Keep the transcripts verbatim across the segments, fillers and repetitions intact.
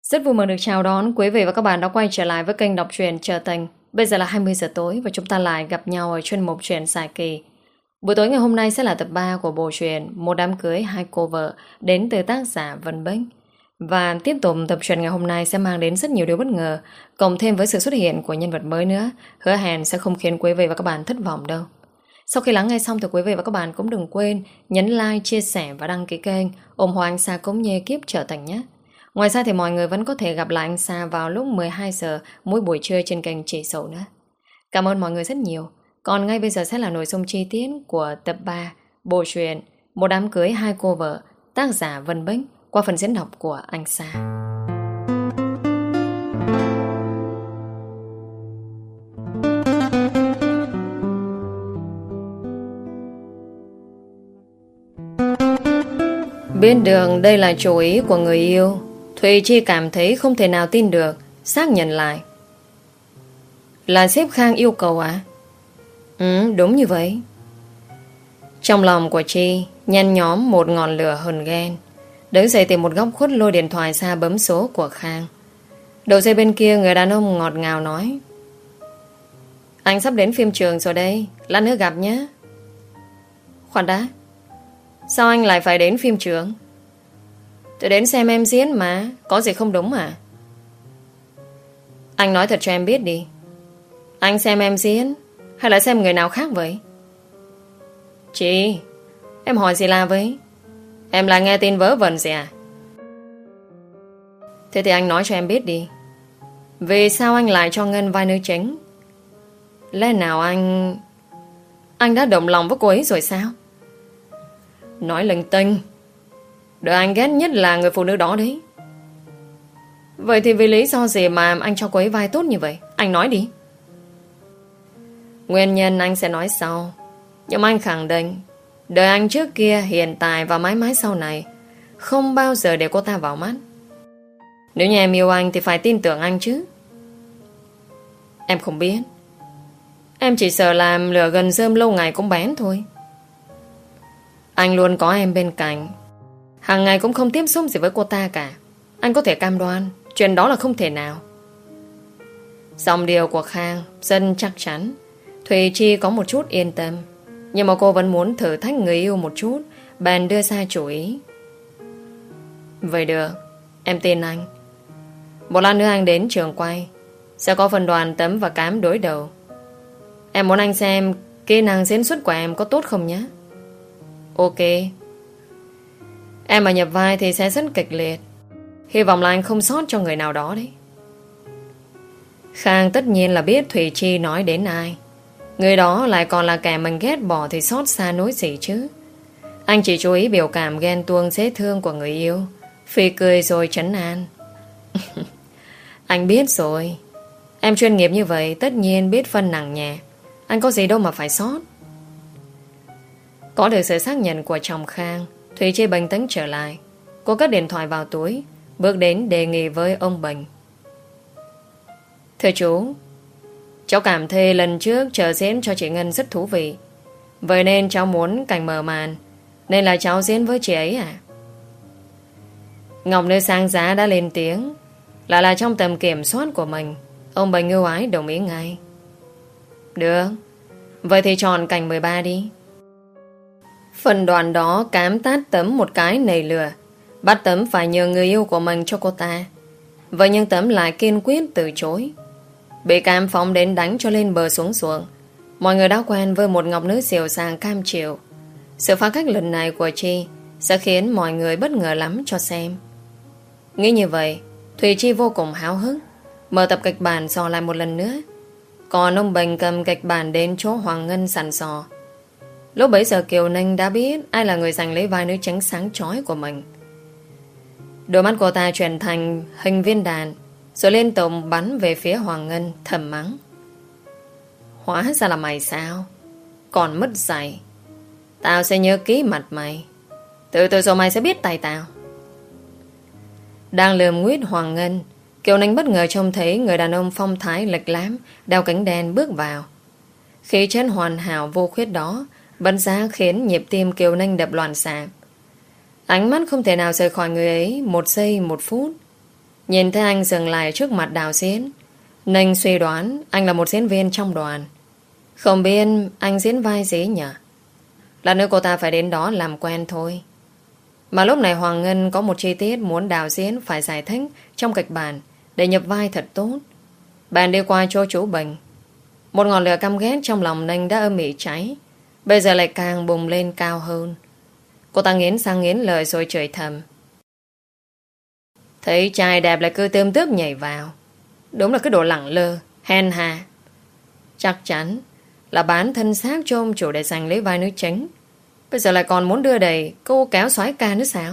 Rất vui mừng được chào đón quý vị và các bạn đã quay trở lại với kênh đọc truyện Trở Tình. Bây giờ là hai mươi giờ tối và chúng ta lại gặp nhau ở chuyên mục truyện dài kỳ. Buổi tối ngày hôm nay sẽ là tập ba của bộ truyện Một đám cưới hai cô vợ đến từ tác giả Vân Bích. Và tiếp tục tập truyện ngày hôm nay sẽ mang đến rất nhiều điều bất ngờ, cộng thêm với sự xuất hiện của nhân vật mới nữa, hứa hẹn sẽ không khiến quý vị và các bạn thất vọng đâu. Sau khi lắng nghe xong thì quý vị và các bạn cũng đừng quên nhấn like, chia sẻ và đăng ký kênh, ủng hộ anh Sa cũng như ekip Trở Thành nhé. Ngoài ra thì mọi người vẫn có thể gặp lại anh Sa vào lúc mười hai giờ mỗi buổi trưa trên kênh Chị Sầu nữa. Cảm ơn mọi người rất nhiều. Còn ngay bây giờ sẽ là nội dung chi tiết của tập ba bộ truyện Một đám cưới hai cô vợ, tác giả Vân Bích, qua phần diễn đọc của anh Sa. Biết được đây là chủ ý của người yêu, Thùy Chi cảm thấy không thể nào tin được, xác nhận lại. Là sếp Khang yêu cầu à? Ừ, đúng như vậy. Trong lòng của Chi nhen nhóm một ngọn lửa hờn ghen, đứng dậy tìm một góc khuất lôi điện thoại ra bấm số của Khang. Đầu dây bên kia người đàn ông ngọt ngào nói: Anh sắp đến phim trường rồi đây, lát nữa gặp nhé. Khoan đã, sao anh lại phải đến phim trường? Tôi đến xem em diễn mà, có gì không đúng à? Anh nói thật cho em biết đi, anh xem em diễn hay là xem người nào khác vậy? Chị, em hỏi gì là vậy? Em lại nghe tin vớ vẩn gì à? Thế thì anh nói cho em biết đi, vì sao anh lại cho Ngân vai nữ chính? Lẽ nào anh... Anh đã động lòng với cô ấy rồi sao? Nói linh tinh. Đời anh ghét nhất là người phụ nữ đó đấy. Vậy thì vì lý do gì mà anh cho cô ấy vai tốt như vậy? Anh nói đi. Nguyên nhân anh sẽ nói sau, nhưng anh khẳng định đời anh trước kia, hiện tại và mãi mãi sau này không bao giờ để cô ta vào mắt. Nếu như em yêu anh thì phải tin tưởng anh chứ. Em không biết, em chỉ sợ làm lửa gần rơm lâu ngày cũng bén thôi. Anh luôn có em bên cạnh, hàng ngày cũng không tiếp xúc gì với cô ta cả. Anh có thể cam đoan chuyện đó là không thể nào. Giọng điệu của Khang dân chắc chắn. Thùy Chi có một chút yên tâm, nhưng mà cô vẫn muốn thử thách người yêu một chút, bèn đưa ra chủ ý. Vậy được, em tin anh. Một lát nữa anh đến trường quay, sẽ có phần đoàn Tấm và Cám đối đầu. Em muốn anh xem kỹ năng diễn xuất của em có tốt không nhé. Ok. Em mà nhập vai thì sẽ rất kịch liệt, hy vọng là anh không sót cho người nào đó đấy. Khang tất nhiên là biết Thùy Chi nói đến ai. Người đó lại còn là kẻ mình ghét bỏ thì xót xa nỗi gì chứ. Anh chỉ chú ý biểu cảm ghen tuông dễ thương của người yêu, phì cười rồi trấn an. Anh biết rồi, em chuyên nghiệp như vậy tất nhiên biết phân nặng nhẹ. Anh có gì đâu mà phải sót. Có được sự xác nhận của chồng Khang, Thùy Chi bình tĩnh trở lại. Cô cất điện thoại vào túi, bước đến đề nghị với ông Bình. Thưa chú, cháu cảm thấy lần trước chờ diễn cho chị Ngân rất thú vị, vậy nên cháu muốn cảnh mở màn, nên là cháu diễn với chị ấy à? Ngọc Nữ Sang Giá đã lên tiếng, là là trong tầm kiểm soát của mình. Ông Bình ưu ái đồng ý ngay. Được, vậy thì chọn cảnh mười ba đi. Phần đoạn đó Cám tát Tấm một cái nảy lửa, bắt Tấm phải nhờ người yêu của mình cho cô ta. Vậy nhưng Tấm lại kiên quyết từ chối, bị Cam phóng đến đánh cho lên bờ xuống ruộng. Mọi người đã quen với một Ngọc Nữ dịu dàng cam chịu. Sự phá cách lần này của Chi sẽ khiến mọi người bất ngờ lắm cho xem. Nghĩ như vậy, Thùy Chi vô cùng háo hức, mở tập kịch bản dò lại một lần nữa. Còn ông Bình cầm kịch bản đến chỗ Hoàng Ngân sẵn sò. Lúc bấy giờ Kiều Ninh đã biết ai là người giành lấy vai nữ chính sáng chói của mình. Đôi mắt cô ta chuyển thành hình viên đạn, rồi liên tục bắn về phía Hoàng Ngân, thầm mắng. Hóa ra là mày sao? Còn mất dạy. Tao sẽ nhớ kỹ mặt mày. Từ từ rồi mày sẽ biết tay tao. Đang lườm nguyết Hoàng Ngân, Kiều Ninh bất ngờ trông thấy người đàn ông phong thái lịch lãm, đeo cánh đen bước vào. Khí chất hoàn hảo vô khuyết đó bắn giá khiến nhịp tim Kiều Ninh đập loạn xạ. Ánh mắt không thể nào rời khỏi người ấy một giây một phút. Nhìn thấy anh dừng lại trước mặt Đào Diễn, Ninh suy đoán anh là một diễn viên trong đoàn. Không biết anh diễn vai gì nhỉ? Lần nữa cô ta phải đến đó làm quen thôi. Mà lúc này Hoàng Ngân có một chi tiết muốn đạo diễn phải giải thích trong kịch bản để nhập vai thật tốt. Bạn đi qua chỗ chú Bình. Một ngọn lửa căm ghét trong lòng Ninh đã âm ỉ cháy, bây giờ lại càng bùng lên cao hơn. Cô ta nghiến sang nghiến lời rồi chửi thầm. Thấy trai đẹp lại cứ tươm tướp nhảy vào. Đúng là cái đồ lẳng lơ, hèn hà. Chắc chắn là bán thân xác cho ông chủ để giành lấy vai nữ chính. Bây giờ lại còn muốn đưa đầy cô kéo soái ca nữa sao?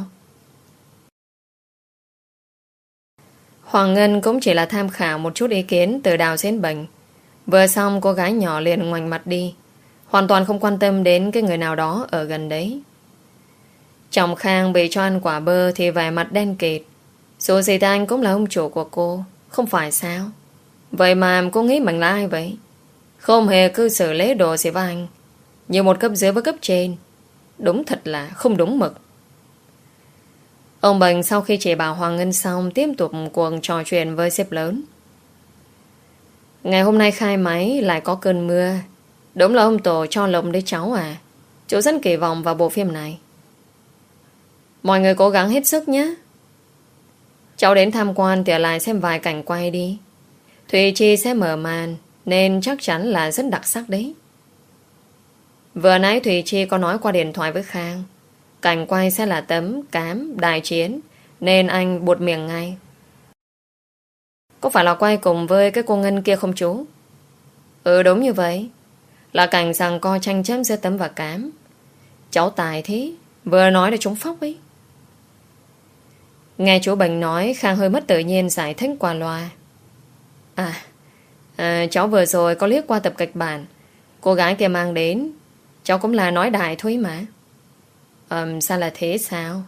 Hoàng Ngân cũng chỉ là tham khảo một chút ý kiến từ Đào Diễn Bình. Vừa xong cô gái nhỏ liền ngoảnh mặt đi, hoàn toàn không quan tâm đến cái người nào đó ở gần đấy. Chồng Khang bị cho ăn quả bơ thì vẻ mặt đen kịt. Dù gì thì anh cũng là ông chủ của cô, không phải sao? Vậy mà cô nghĩ mình là ai vậy? Không hề cư xử lễ độ gì với anh, như một cấp dưới với cấp trên. Đúng thật là không đúng mực. Ông Bình sau khi chỉ bảo Hoàng Ngân xong, tiếp tục cuộc trò chuyện với sếp lớn. Ngày hôm nay khai máy lại có cơn mưa. Đúng là ông Tổ cho lồng đấy cháu à? Chú rất kỳ vọng vào bộ phim này. Mọi người cố gắng hết sức nhé. Cháu đến tham quan thì lại xem vài cảnh quay đi. Thùy Chi sẽ mở màn, nên chắc chắn là rất đặc sắc đấy. Vừa nãy Thùy Chi có nói qua điện thoại với Khang, cảnh quay sẽ là tấm cám đại chiến, nên anh buột miệng ngay. Có phải là quay cùng với cái cô Ngân kia không chú? Ừ đúng như vậy. Là cảnh rằng co tranh chấp giữa tấm và cám. Cháu tài thế, vừa nói để trúng phóc ấy. Nghe chú Bình nói, Khang hơi mất tự nhiên giải thích qua loa. À, à cháu vừa rồi có liếc qua tập kịch bản cô gái kia mang đến. Cháu cũng là nói đại thôi mà. Ờm, sao là thế sao?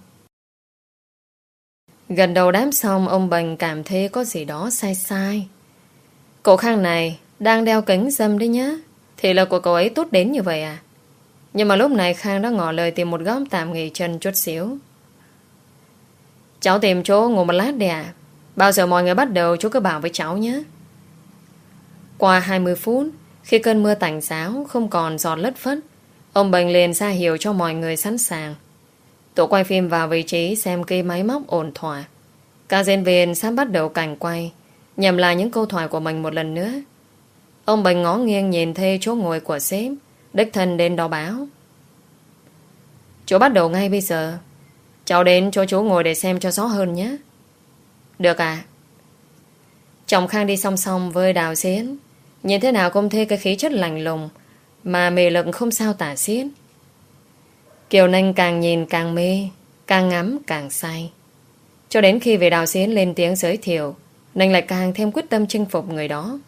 Gần đầu đám xong, ông Bình cảm thấy có gì đó sai sai. Cô Khang này đang đeo kính râm đấy nhá. Thì là của cậu ấy tốt đến như vậy à? Nhưng mà lúc này Khang đã ngỏ lời tìm một góc tạm nghỉ chân chút xíu. Cháu tìm chỗ ngồi một lát đi à? Bao giờ mọi người bắt đầu chú cứ bảo với cháu nhé. Qua hai mươi phút, khi cơn mưa tạnh giáo không còn giọt lất phất, ông Bình liền ra hiệu cho mọi người sẵn sàng. Tổ quay phim vào vị trí xem cây máy móc ổn thỏa. Các diễn viên sắp bắt đầu cảnh quay, nhầm lại những câu thoại của mình một lần nữa. Ông Bình ngó nghiêng nhìn thấy chỗ ngồi của sếp, đích thân đến đó báo. Chú bắt đầu ngay bây giờ. Cháu đến cho chú ngồi để xem cho rõ hơn nhé. Được à? Chồng Khang đi song song với Đào Diễn, nhìn thế nào cũng thấy cái khí chất lạnh lùng mà mê lực không sao tả xiết. Kiều Ninh càng nhìn càng mê, càng ngắm càng say. Cho đến khi về Đào Diễn lên tiếng giới thiệu, Ninh lại càng thêm quyết tâm chinh phục người đó.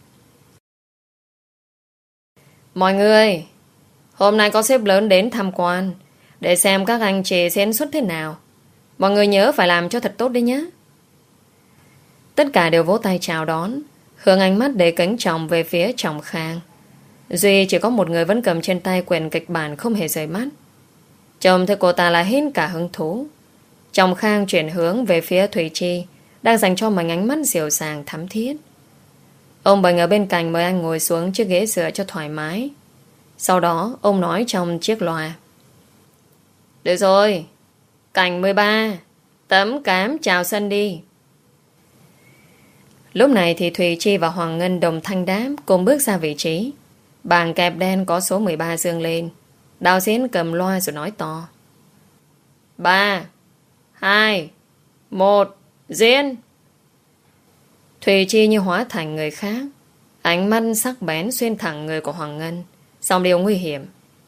Mọi người, hôm nay có sếp lớn đến tham quan để xem các anh chị diễn xuất thế nào. Mọi người nhớ phải làm cho thật tốt đấy nhé. Tất cả đều vỗ tay chào đón, hướng ánh mắt để kính trọng về phía chồng Khang. Duy chỉ có một người vẫn cầm trên tay quyển kịch bản không hề rời mắt. Chồng thấy cô ta là hết cả hứng thú. Chồng Khang chuyển hướng về phía Thùy Chi, đang dành cho mình ánh mắt dịu dàng thắm thiết. Ông Bình ở bên cạnh mời anh ngồi xuống chiếc ghế dựa cho thoải mái. Sau đó ông nói trong chiếc loa. Được rồi, cảnh mười ba, tấm cám chào sân đi. Lúc này thì Thùy Chi và Hoàng Ngân đồng thanh đáp cùng bước ra vị trí. Bảng kẹp đen có số mười ba dương lên. Đạo diễn cầm loa rồi nói to. Ba, hai, một, diễn. Thùy Chi như hóa thành người khác, ánh mắt sắc bén xuyên thẳng người của Hoàng Ngân. Xong điều nguy hiểm.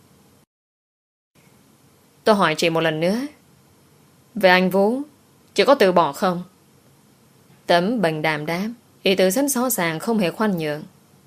Tôi hỏi chị một lần nữa, về anh Vũ, chị có từ bỏ không? Tấm Bình đàm đáp, ý tứ rất rõ ràng, không hề khoan nhượng.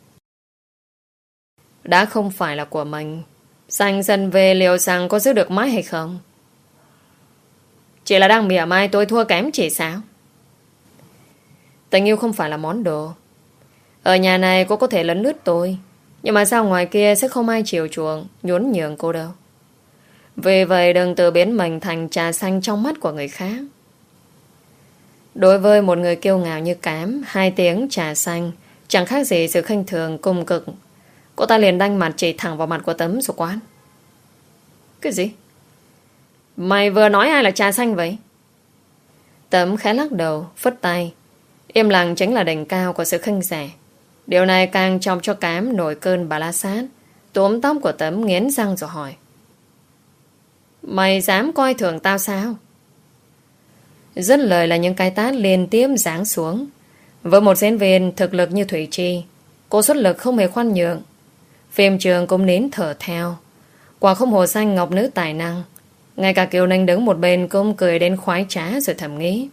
Đã không phải là của mình, dành dần về liệu rằng có giữ được mãi hay không? Chị là đang mỉa mai tôi thua kém chị sao? Tình yêu không phải là món đồ. Ở nhà này cô có thể lấn lướt tôi, nhưng mà sao ngoài kia sẽ không ai chiều chuộng, nhún nhường cô đâu. Vì vậy đừng tự biến mình thành trà xanh trong mắt của người khác. Đối với một người kiêu ngạo như Cám, hai tiếng trà xanh chẳng khác gì sự khinh thường cùng cực. Cô ta liền đanh mặt chỉ thẳng vào mặt của Tấm rồi quát. Cái gì? Mày vừa nói ai là trà xanh vậy? Tấm khẽ lắc đầu, phất tay. Im lặng chính là đỉnh cao của sự khinh rẻ. Điều này càng chọc cho Cám nổi cơn bà la sát. Túm tóc của Tấm nghiến răng rồi hỏi. Mày dám coi thường tao sao? Dứt lời là những cái tát liên tiếp giáng xuống. Với một diễn viên thực lực như Thủy Chi, cô xuất lực không hề khoan nhượng. Phim trường cũng nín thở theo. Quả không hồ xanh ngọc nữ tài năng. Ngay cả Kiều Ninh đứng một bên cũng cười đến khoái trá rồi thầm nghĩ.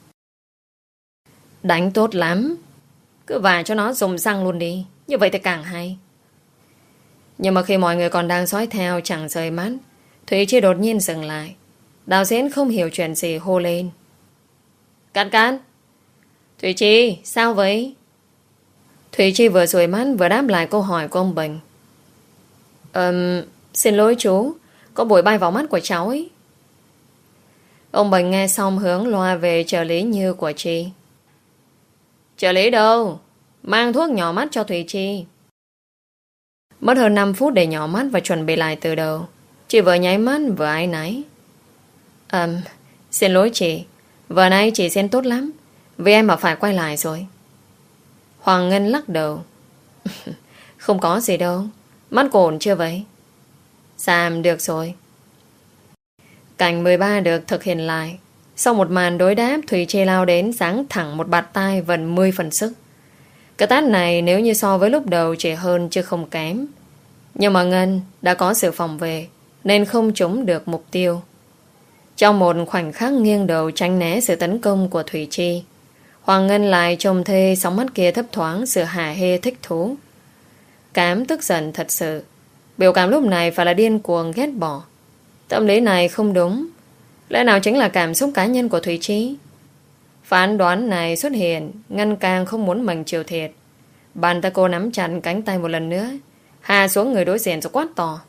Đánh tốt lắm. Cứ vả cho nó dùng răng luôn đi. Như vậy thì càng hay. Nhưng mà khi mọi người còn đang dõi theo chẳng rời mắt, Thủy Chi đột nhiên dừng lại. Đạo diễn không hiểu chuyện gì hô lên. Cắt cắt. Thủy Chi, sao vậy? Thủy Chi vừa rủi mắt vừa đáp lại câu hỏi của ông Bình. Ừm, xin lỗi chú, có bụi bay vào mắt của cháu ấy. Ông Bình nghe xong hướng loa về trợ lý Như của Chi. Trợ lý đâu? Mang thuốc nhỏ mắt cho Thủy Chi. Mất hơn năm phút để nhỏ mắt và chuẩn bị lại từ đầu. Chị vừa nháy mắt vừa áy náy. Ừm, xin lỗi chị. Vừa nay chị xem tốt lắm. Vì em mà phải quay lại rồi. Hoàng Ngân lắc đầu. Không có gì đâu. Mắt cô ổn chưa vậy? Sam, được rồi. Cảnh mười ba được thực hiện lại. Sau một màn đối đáp, Thủy Chi lao đến giáng thẳng một bạt tai gần mười phần sức. Cái tát này nếu như so với lúc đầu chỉ hơn chứ không kém. Nhưng mà Ngân đã có sự phòng vệ nên không trúng được mục tiêu. Trong một khoảnh khắc nghiêng đầu tránh né sự tấn công của Thủy Chi, Hoàng Ngân lại trông thê sóng mắt kia thấp thoáng sự hả hê thích thú. Cám tức giận thật sự. Biểu cảm lúc này phải là điên cuồng ghét bỏ. Tâm lý này không đúng. Lẽ nào chính là cảm xúc cá nhân của Thủy Chi? Phán đoán này xuất hiện, Ngân càng không muốn mình chịu thiệt. Bàn tay cô nắm chặt cánh tay một lần nữa, hạ xuống người đối diện rồi quát to.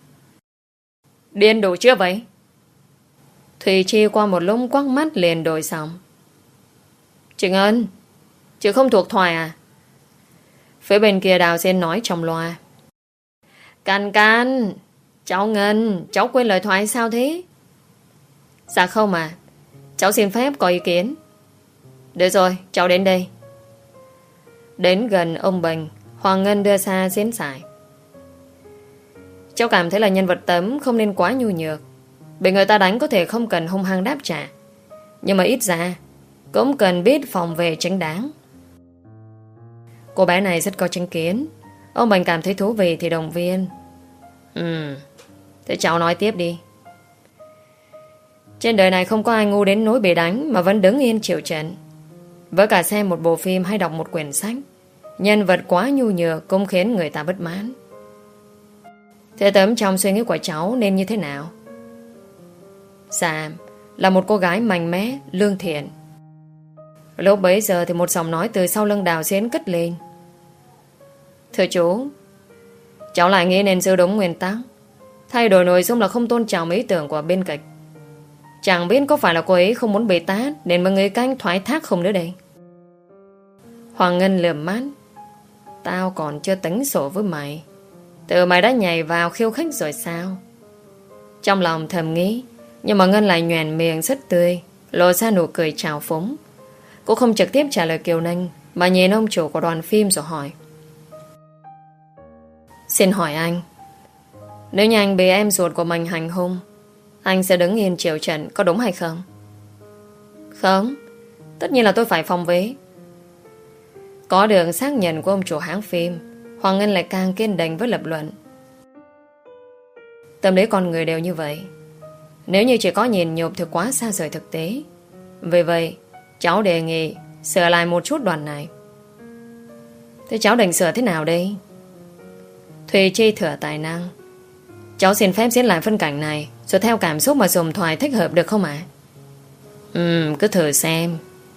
Điên đủ chưa vậy? Thủy Chi qua một lúc quắc mắt liền đổi giọng. Chị Ngân, chị không thuộc thoại à? Phía bên kia Đào Diên nói trong loa. Can can, cháu Ngân, cháu quên lời thoại sao thế? Dạ không à, cháu xin phép có ý kiến. Được rồi, cháu đến đây. Đến gần ông Bình, Hoàng Ngân đưa xa xiến xài. Cháu cảm thấy là nhân vật Tấm không nên quá nhu nhược. Bị người ta đánh có thể không cần hung hăng đáp trả, nhưng mà ít ra cũng cần biết phòng vệ chính đáng. Cô bé này rất có chính kiến. Ông Bình cảm thấy thú vị thì động viên. Ừ, thế cháu nói tiếp đi. Trên đời này không có ai ngu đến nỗi bị đánh mà vẫn đứng yên chịu trận. Với cả xem một bộ phim hay đọc một quyển sách, nhân vật quá nhu nhược cũng khiến người ta bất mãn. Thế Tấm trong suy nghĩ của cháu nên như thế nào? Dạ, là một cô gái mạnh mẽ, lương thiện. Lúc bấy giờ thì một giọng nói từ sau lưng Đào Diên cất lên. Thưa chú, cháu lại nghĩ nên giữ đúng nguyên tắc. Thay đổi nội dung là không tôn trọng ý tưởng của biên kịch. Chẳng biết có phải là cô ấy không muốn bị tát nên mà người canh thoái thác không nữa đây. Hoàng Ngân lườm mắt. Tao còn chưa tính sổ với mày. Từ mày đã nhảy vào khiêu khích rồi sao? Trong lòng thầm nghĩ, nhưng mà Ngân lại nhoẻn miệng rất tươi, lộ ra nụ cười trào phúng. Cô không trực tiếp trả lời Kiều Ninh mà nhìn ông chủ của đoàn phim rồi hỏi. Xin hỏi anh, nếu như anh bị em ruột của mình hành hung, anh sẽ đứng yên chịu trận có đúng hay không? Không, tất nhiên là tôi phải phòng vệ. Có được xác nhận của ông chủ hãng phim, Hoàng Ngân lại càng kiên định với lập luận. Tâm lý con người đều như vậy. Nếu như chỉ có nhìn nhục thì quá xa rời thực tế. Vì vậy cháu đề nghị sửa lại một chút đoạn này. Thế cháu định sửa thế nào đây? Thùy Chi thừa tài năng. Cháu xin phép diễn lại phân cảnh này, rồi theo cảm xúc mà dùng thoại thích hợp được không ạ? À? Ừ, cứ thử xem.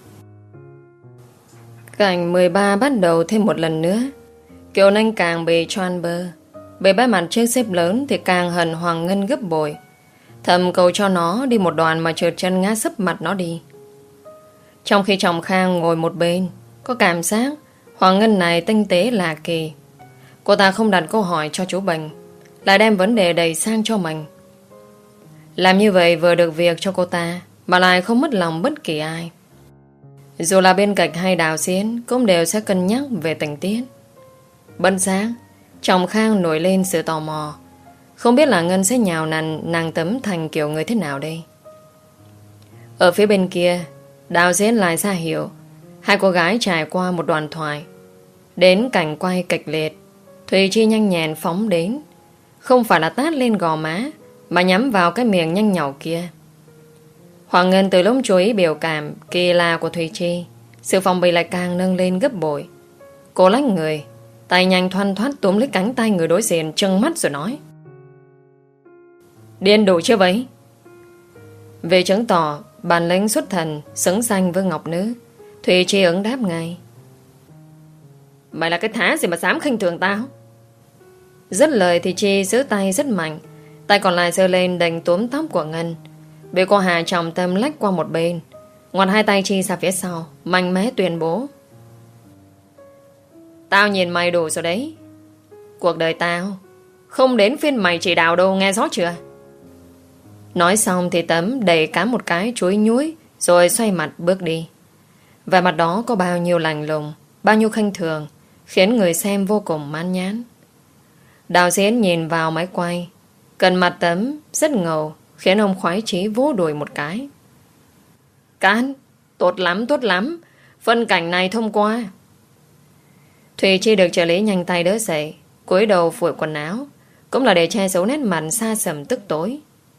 Cảnh mười ba bắt đầu thêm một lần nữa. Kiều Ninh càng bị choan bơ. Bị bái mặt chiếc xếp lớn thì càng hận Hoàng Ngân gấp bội. Thầm cầu cho nó đi một đoạn mà trượt chân ngã sấp mặt nó đi. Trong khi chồng Khang ngồi một bên, có cảm giác Hoàng Ngân này tinh tế lạ kỳ. Cô ta không đặt câu hỏi cho chú Bình, lại đem vấn đề đẩy sang cho mình. Làm như vậy vừa được việc cho cô ta, mà lại không mất lòng bất kỳ ai. Dù là bên cạnh hay Đào Xiến cũng đều sẽ cân nhắc về tình tiết. Bận sáng, chồng Khang nổi lên sự tò mò. Không biết là Ngân sẽ nhào nặn nàng Tấm thành kiểu người thế nào đây. Ở phía bên kia, Đào Xiến lại ra hiểu. Hai cô gái trải qua một đoạn thoại. Đến cảnh quay kịch liệt, Thùy Chi nhanh nhẹn phóng đến. Không phải là tát lên gò má, mà nhắm vào cái miệng nhanh nhỏ kia. Hoàng Ngân từ lúc chú ý biểu cảm kỳ lạ của Thùy Chi, sự phòng bị lại càng nâng lên gấp bội. Cô lách người, tay nhanh thoăn thoắt túm lấy cánh tay người đối diện, trừng mắt rồi nói: điên đủ chưa vậy? Về chứng tỏ bản lĩnh xuất thần xứng danh với Ngọc Nữ, Thùy Chi ứng đáp ngay: mày là cái thá gì mà dám khinh thường tao? Dứt lời thì Chi giữ tay rất mạnh, tay còn lại giơ lên đánh túm tóc của Ngân. Bị cô Hà trọng tâm lách qua một bên, ngoặt hai tay Chi ra phía sau, mạnh mẽ tuyên bố: tao nhìn mày đủ rồi đấy. Cuộc đời tao không đến phiên mày chỉ đạo đâu, nghe rõ chưa? Nói xong thì Tấm đẩy cá một cái chuối nhúi, rồi xoay mặt bước đi. Và mặt đó có bao nhiêu lạnh lùng, bao nhiêu khinh thường, khiến người xem vô cùng mãn nhãn. Đào Diễn nhìn vào máy quay, cần mặt Tấm rất ngầu, khiến ông khoái chí vỗ đùi một cái. Cán, tốt lắm, tốt lắm, phân cảnh này thông qua. Thùy Chi được trợ lý nhanh tay đỡ dậy, cúi đầu phủi quần áo, cũng là để che giấu nét mặt xa sầm tức tối.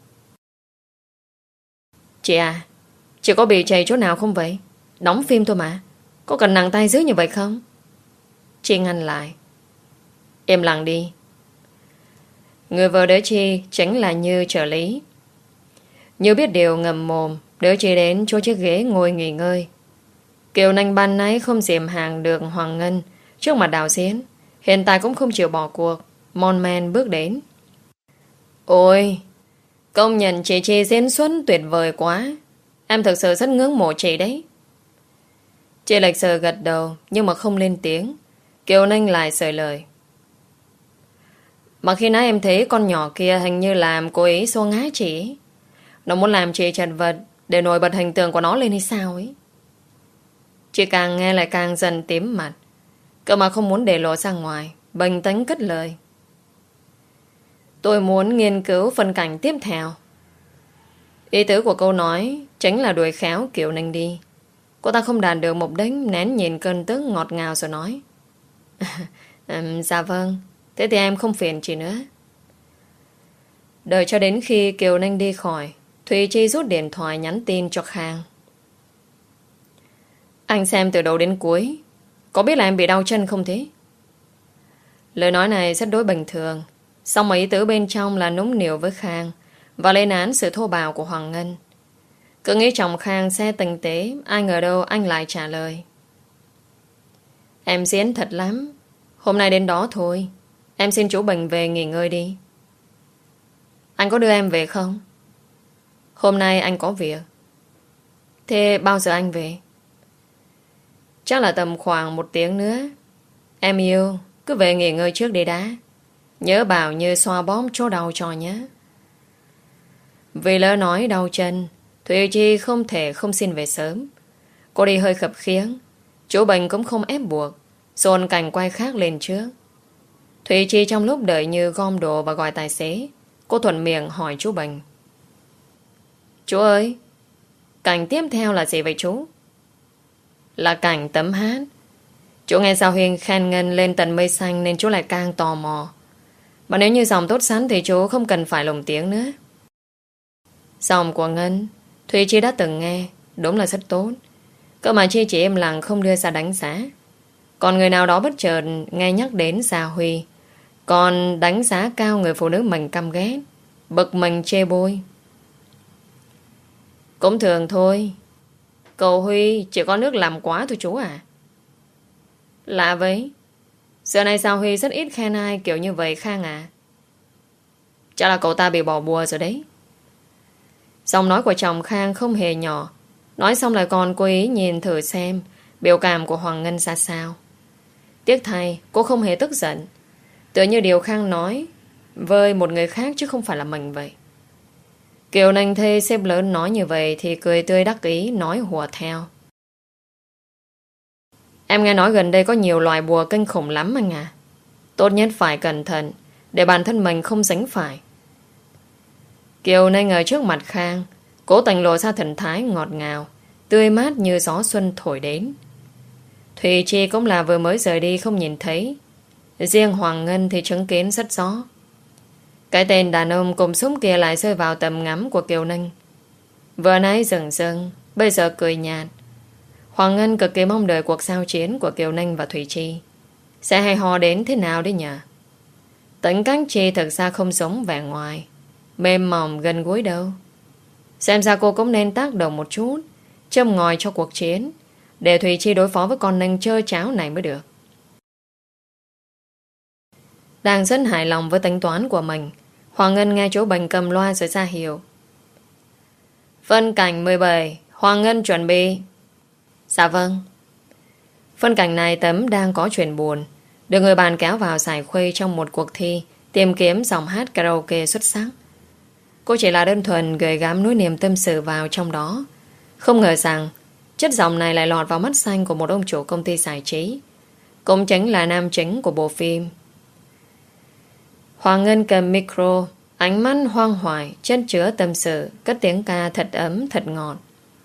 Chị à, chị có bị chảy chỗ nào không vậy? Đóng phim thôi mà, có cần nặng tay dữ như vậy không? Chị ngăn lại: im lặng đi. Người vợ đỡ Chi chính là Như trợ lý. Như biết điều ngầm mồm đỡ Chi đến chỗ chiếc ghế ngồi nghỉ ngơi. Kiều Nanh ban nãy không dìm hàng được Hoàng Ngân trước mặt Đào Diễn, hiện tại cũng không chịu bỏ cuộc, mon men bước đến. Ôi, công nhận chị Chi diễn xuất tuyệt vời quá. Em thực sự rất ngưỡng mộ chị đấy. Chị lịch sự gật đầu nhưng mà không lên tiếng. Kiều Ninh lại sởi lời: mà khi nãy em thấy con nhỏ kia hình như làm cố ý xô ngã chị. Nó muốn làm chị chật vật để nổi bật hình tượng của nó lên hay sao ấy. Chị càng nghe lại càng dần tím mặt, cơ mà không muốn để lộ ra ngoài, bình tĩnh cất lời: tôi muốn nghiên cứu phân cảnh tiếp theo. Ý tứ của câu nói chính là đuổi khéo Kiều Ninh đi. Cô ta không đạt được mục đích, nén nhìn cơn tức ngọt ngào rồi nói: um, dạ vâng, thế thì em không phiền chị nữa. Đợi cho đến khi Kiều Ninh đi khỏi, Thùy Chi rút điện thoại nhắn tin cho Khang: anh xem từ đầu đến cuối, có biết là em bị đau chân không thế? Lời nói này rất đối bình thường, song mà ý tứ bên trong là nũng nịu với Khang và lên án sự thô bạo của Hoàng Ngân. Cứ nghĩ chồng Khang sẽ tinh tế, ai ngờ đâu anh lại trả lời: em diễn thật lắm, hôm nay đến đó thôi, em xin chú Bình về nghỉ ngơi đi. Anh có đưa em về không? Hôm nay anh có việc. Thế bao giờ anh về? Chắc là tầm khoảng một tiếng nữa. Em yêu, cứ về nghỉ ngơi trước đi đã. Nhớ bảo Như xoa bóp chỗ đau cho nhé. Vì lỡ nói đau chân, Thùy Chi không thể không xin về sớm. Cô đi hơi khập khiễng, chú Bình cũng không ép buộc, dồn cảnh quay khác lên trước. Thùy Chi trong lúc đợi Như gom đồ và gọi tài xế, cô thuận miệng hỏi chú Bình: chú ơi, cảnh tiếp theo là gì vậy chú? Là cảnh Tấm hát. Chú nghe Sao Huyên khen Ngân lên tận mây xanh nên chú lại càng tò mò. Mà nếu như dòng tốt sẵn thì chú không cần phải lồng tiếng nữa. Dòng của Ngân Thùy Chi đã từng nghe, đúng là rất tốt. Cơ mà Chi chỉ im lặng không đưa ra đánh giá. Còn người nào đó bất chợt nghe nhắc đến Gia Huy, còn đánh giá cao người phụ nữ mình căm ghét, bực mình chê bôi. Cũng thường thôi, cậu Huy chỉ có nước làm quá thôi chú à. Lạ vậy, giờ này sao Huy rất ít khen ai kiểu như vậy Khang à? Chắc là cậu ta bị bỏ bùa rồi đấy. Giọng nói của chồng Khang không hề nhỏ, Nói xong lại còn cố ý nhìn thử xem biểu cảm của Hoàng Ngân ra sao. Tiếc thay cô không hề tức giận, tựa như điều Khang nói với một người khác chứ không phải là mình vậy. Kiều Ninh thấy sếp lớn nói như vậy thì cười tươi đắc ý nói hùa theo. Em nghe nói gần đây có nhiều loài bùa kinh khủng lắm anh à. Tốt nhất phải cẩn thận để bản thân mình không dính phải. Kiều Ninh ở trước mặt Khang cố tình lộ ra thần thái ngọt ngào, tươi mát như gió xuân thổi đến. Thùy Chi cũng là vừa mới rời đi không nhìn thấy. Riêng Hoàng Ngân thì chứng kiến rất rõ. Cái tên đàn ông cùng súng kia lại rơi vào tầm ngắm của Kiều Ninh. Vừa nãy rừng rừng, bây giờ cười nhạt. Hoàng Ngân cực kỳ mong đợi cuộc giao chiến của Kiều Ninh và Thùy Chi sẽ hay ho đến thế nào đấy nhỉ. Tính cách Chi thực ra không giống vẻ ngoài, mềm mỏng gần gũi đâu. Xem ra cô cũng nên tác động một chút, châm ngòi cho cuộc chiến, để Thùy Chi đối phó với con Ninh chơi cháo này mới được. Đang rất hài lòng với tính toán của mình, Hoàng Ngân nghe chỗ Bình cầm loa rồi ra hiệu. Phân cảnh mười bảy, Hoàng Ngân chuẩn bị. Dạ vâng. Phân cảnh này Tấm đang có chuyện buồn, được người bạn kéo vào giải khuây trong một cuộc thi tìm kiếm giọng hát karaoke xuất sắc. Cô chỉ là đơn thuần gửi gắm nỗi niềm tâm sự vào trong đó. Không ngờ rằng chất giọng này lại lọt vào mắt xanh của một ông chủ công ty giải trí, cũng chính là nam chính của bộ phim. Hoàng Ngân cầm micro, ánh mắt hoang hoài, chân chứa tâm sự, cất tiếng ca thật ấm, thật ngọt.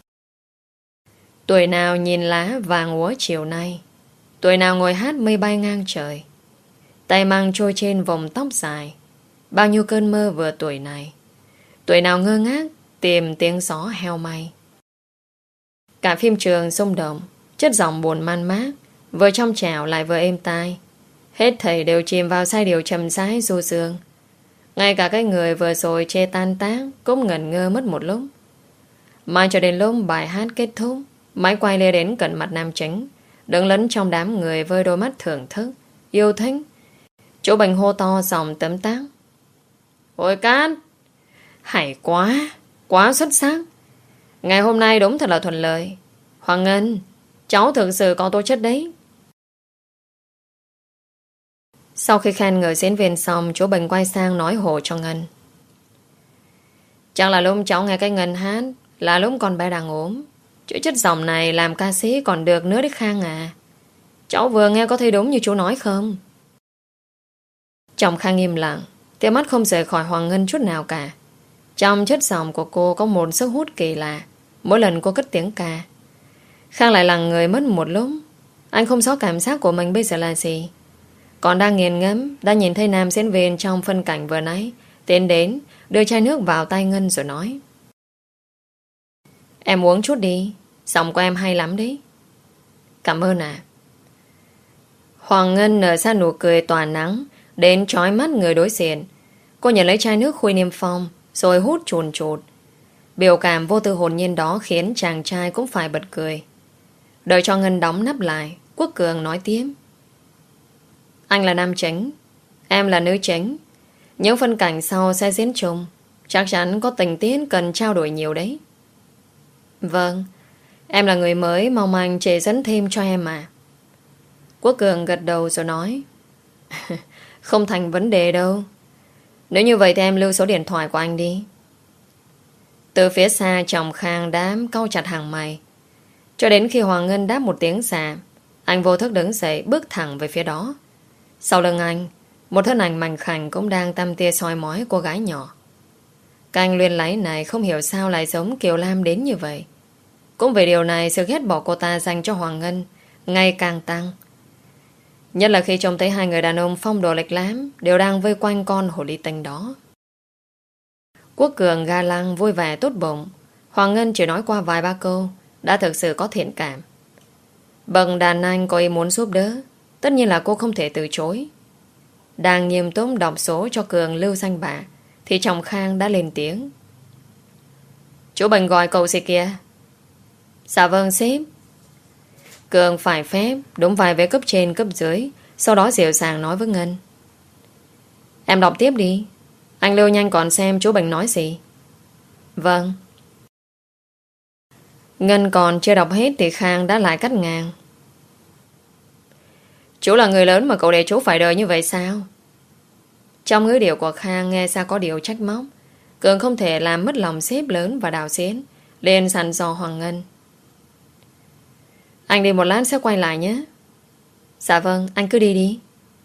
Tuổi nào nhìn lá vàng úa chiều nay, tuổi nào ngồi hát mây bay ngang trời, tay mang trôi trên vòng tóc dài, bao nhiêu cơn mơ vừa tuổi này, tuổi nào ngơ ngác tìm tiếng gió heo may. Cả phim trường rung động, chất giọng buồn man mác, vừa trong trẻo lại vừa êm tai. Hết thảy đều chìm vào giai điệu trầm rãi du dương. Ngay cả cái người vừa rồi chê tan tác cũng ngẩn ngơ mất một lúc. Mãi cho đến lúc bài hát kết thúc, máy quay lê đến cận mặt nam chính, đứng lẫn trong đám người với đôi mắt thưởng thức, yêu thích. Chỗ Bình hô to dòng tấm tắc. Ôi Cát, hay quá, quá xuất sắc. Ngày hôm nay đúng thật là thuận lợi. Hoàng Ngân, cháu thực sự có tố chất đấy. Sau khi khen người diễn viên xong, chú Bình quay sang nói hộ cho Ngân. Chắc là lúc cháu nghe cái Ngân hát là lúc con bé đang ốm. Chữ chất giọng này làm ca sĩ còn được nữa đấy Khang à. Cháu vừa nghe có thấy đúng như chú nói không? Chồng Khang im lặng, tia mắt không rời khỏi Hoàng Ngân chút nào cả. Trong chất giọng của cô có một sức hút kỳ lạ. Mỗi lần cô cất tiếng ca, Khang lại lặng người mất một lúc. Anh không rõ cảm giác của mình bây giờ là gì. Còn đang nghiền ngẫm, đã nhìn thấy nam diễn viên trong phân cảnh vừa nãy tiến đến, đưa chai nước vào tay Ngân rồi nói. Em uống chút đi, giọng của em hay lắm đấy. Cảm ơn ạ. À. Hoàng Ngân nở ra nụ cười tỏa nắng đến chói mắt người đối diện. Cô nhận lấy chai nước khui niêm phong rồi hút chùn chụt. Biểu cảm vô tư hồn nhiên đó khiến chàng trai cũng phải bật cười. Đợi cho Ngân đóng nắp lại, Quốc Cường nói tiếp. Anh là nam chính, em là nữ chính. Những phân cảnh sau sẽ diễn chung, chắc chắn có tình tiết cần trao đổi nhiều đấy. Vâng, em là người mới, mong anh chỉ dẫn thêm cho em mà. Quốc Cường gật đầu rồi nói. Không thành vấn đề đâu. Nếu như vậy thì em lưu số điện thoại của anh đi. Từ phía xa chồng Khang đám cau chặt hàng mày. Cho đến khi Hoàng Ngân đáp một tiếng xà, anh vô thức đứng dậy bước thẳng về phía đó. Sau lưng anh, một thân ảnh mảnh khảnh cũng đang tăm tia soi mói cô gái nhỏ. Cái anh luyên láy này không hiểu sao lại giống Kiều Lam đến như vậy. Cũng vì điều này, sự ghét bỏ cô ta dành cho Hoàng Ngân ngày càng tăng. Nhất là khi trông thấy hai người đàn ông phong độ lịch lãm đều đang vây quanh con hồ ly tinh đó. Quốc Cường ga lăng vui vẻ tốt bụng. Hoàng Ngân chỉ nói qua vài ba câu đã thực sự có thiện cảm. Bậc đàn anh có ý muốn giúp đỡ, tất nhiên là cô không thể từ chối. Đang nghiêm túc đọc số cho Cường lưu danh bạ thì chồng Khang đã lên tiếng. Chú Bình gọi cậu gì kìa? Dạ vâng sếp. Cường phải phép đúng vài với cấp trên cấp dưới, sau đó dịu dàng nói với Ngân. Em đọc tiếp đi, anh lưu nhanh còn xem chú Bình nói gì. Vâng. Ngân còn chưa đọc hết thì Khang đã lại cắt ngang. Chú là người lớn mà cậu để chú phải đời như vậy sao? Trong ngữ điệu của Khang nghe sao có điều trách móc. Cường không thể làm mất lòng sếp lớn và Đào Xến, liền sẵn dò Hoàng Ngân. Anh đi một lát sẽ quay lại nhé. Dạ vâng, anh cứ đi đi.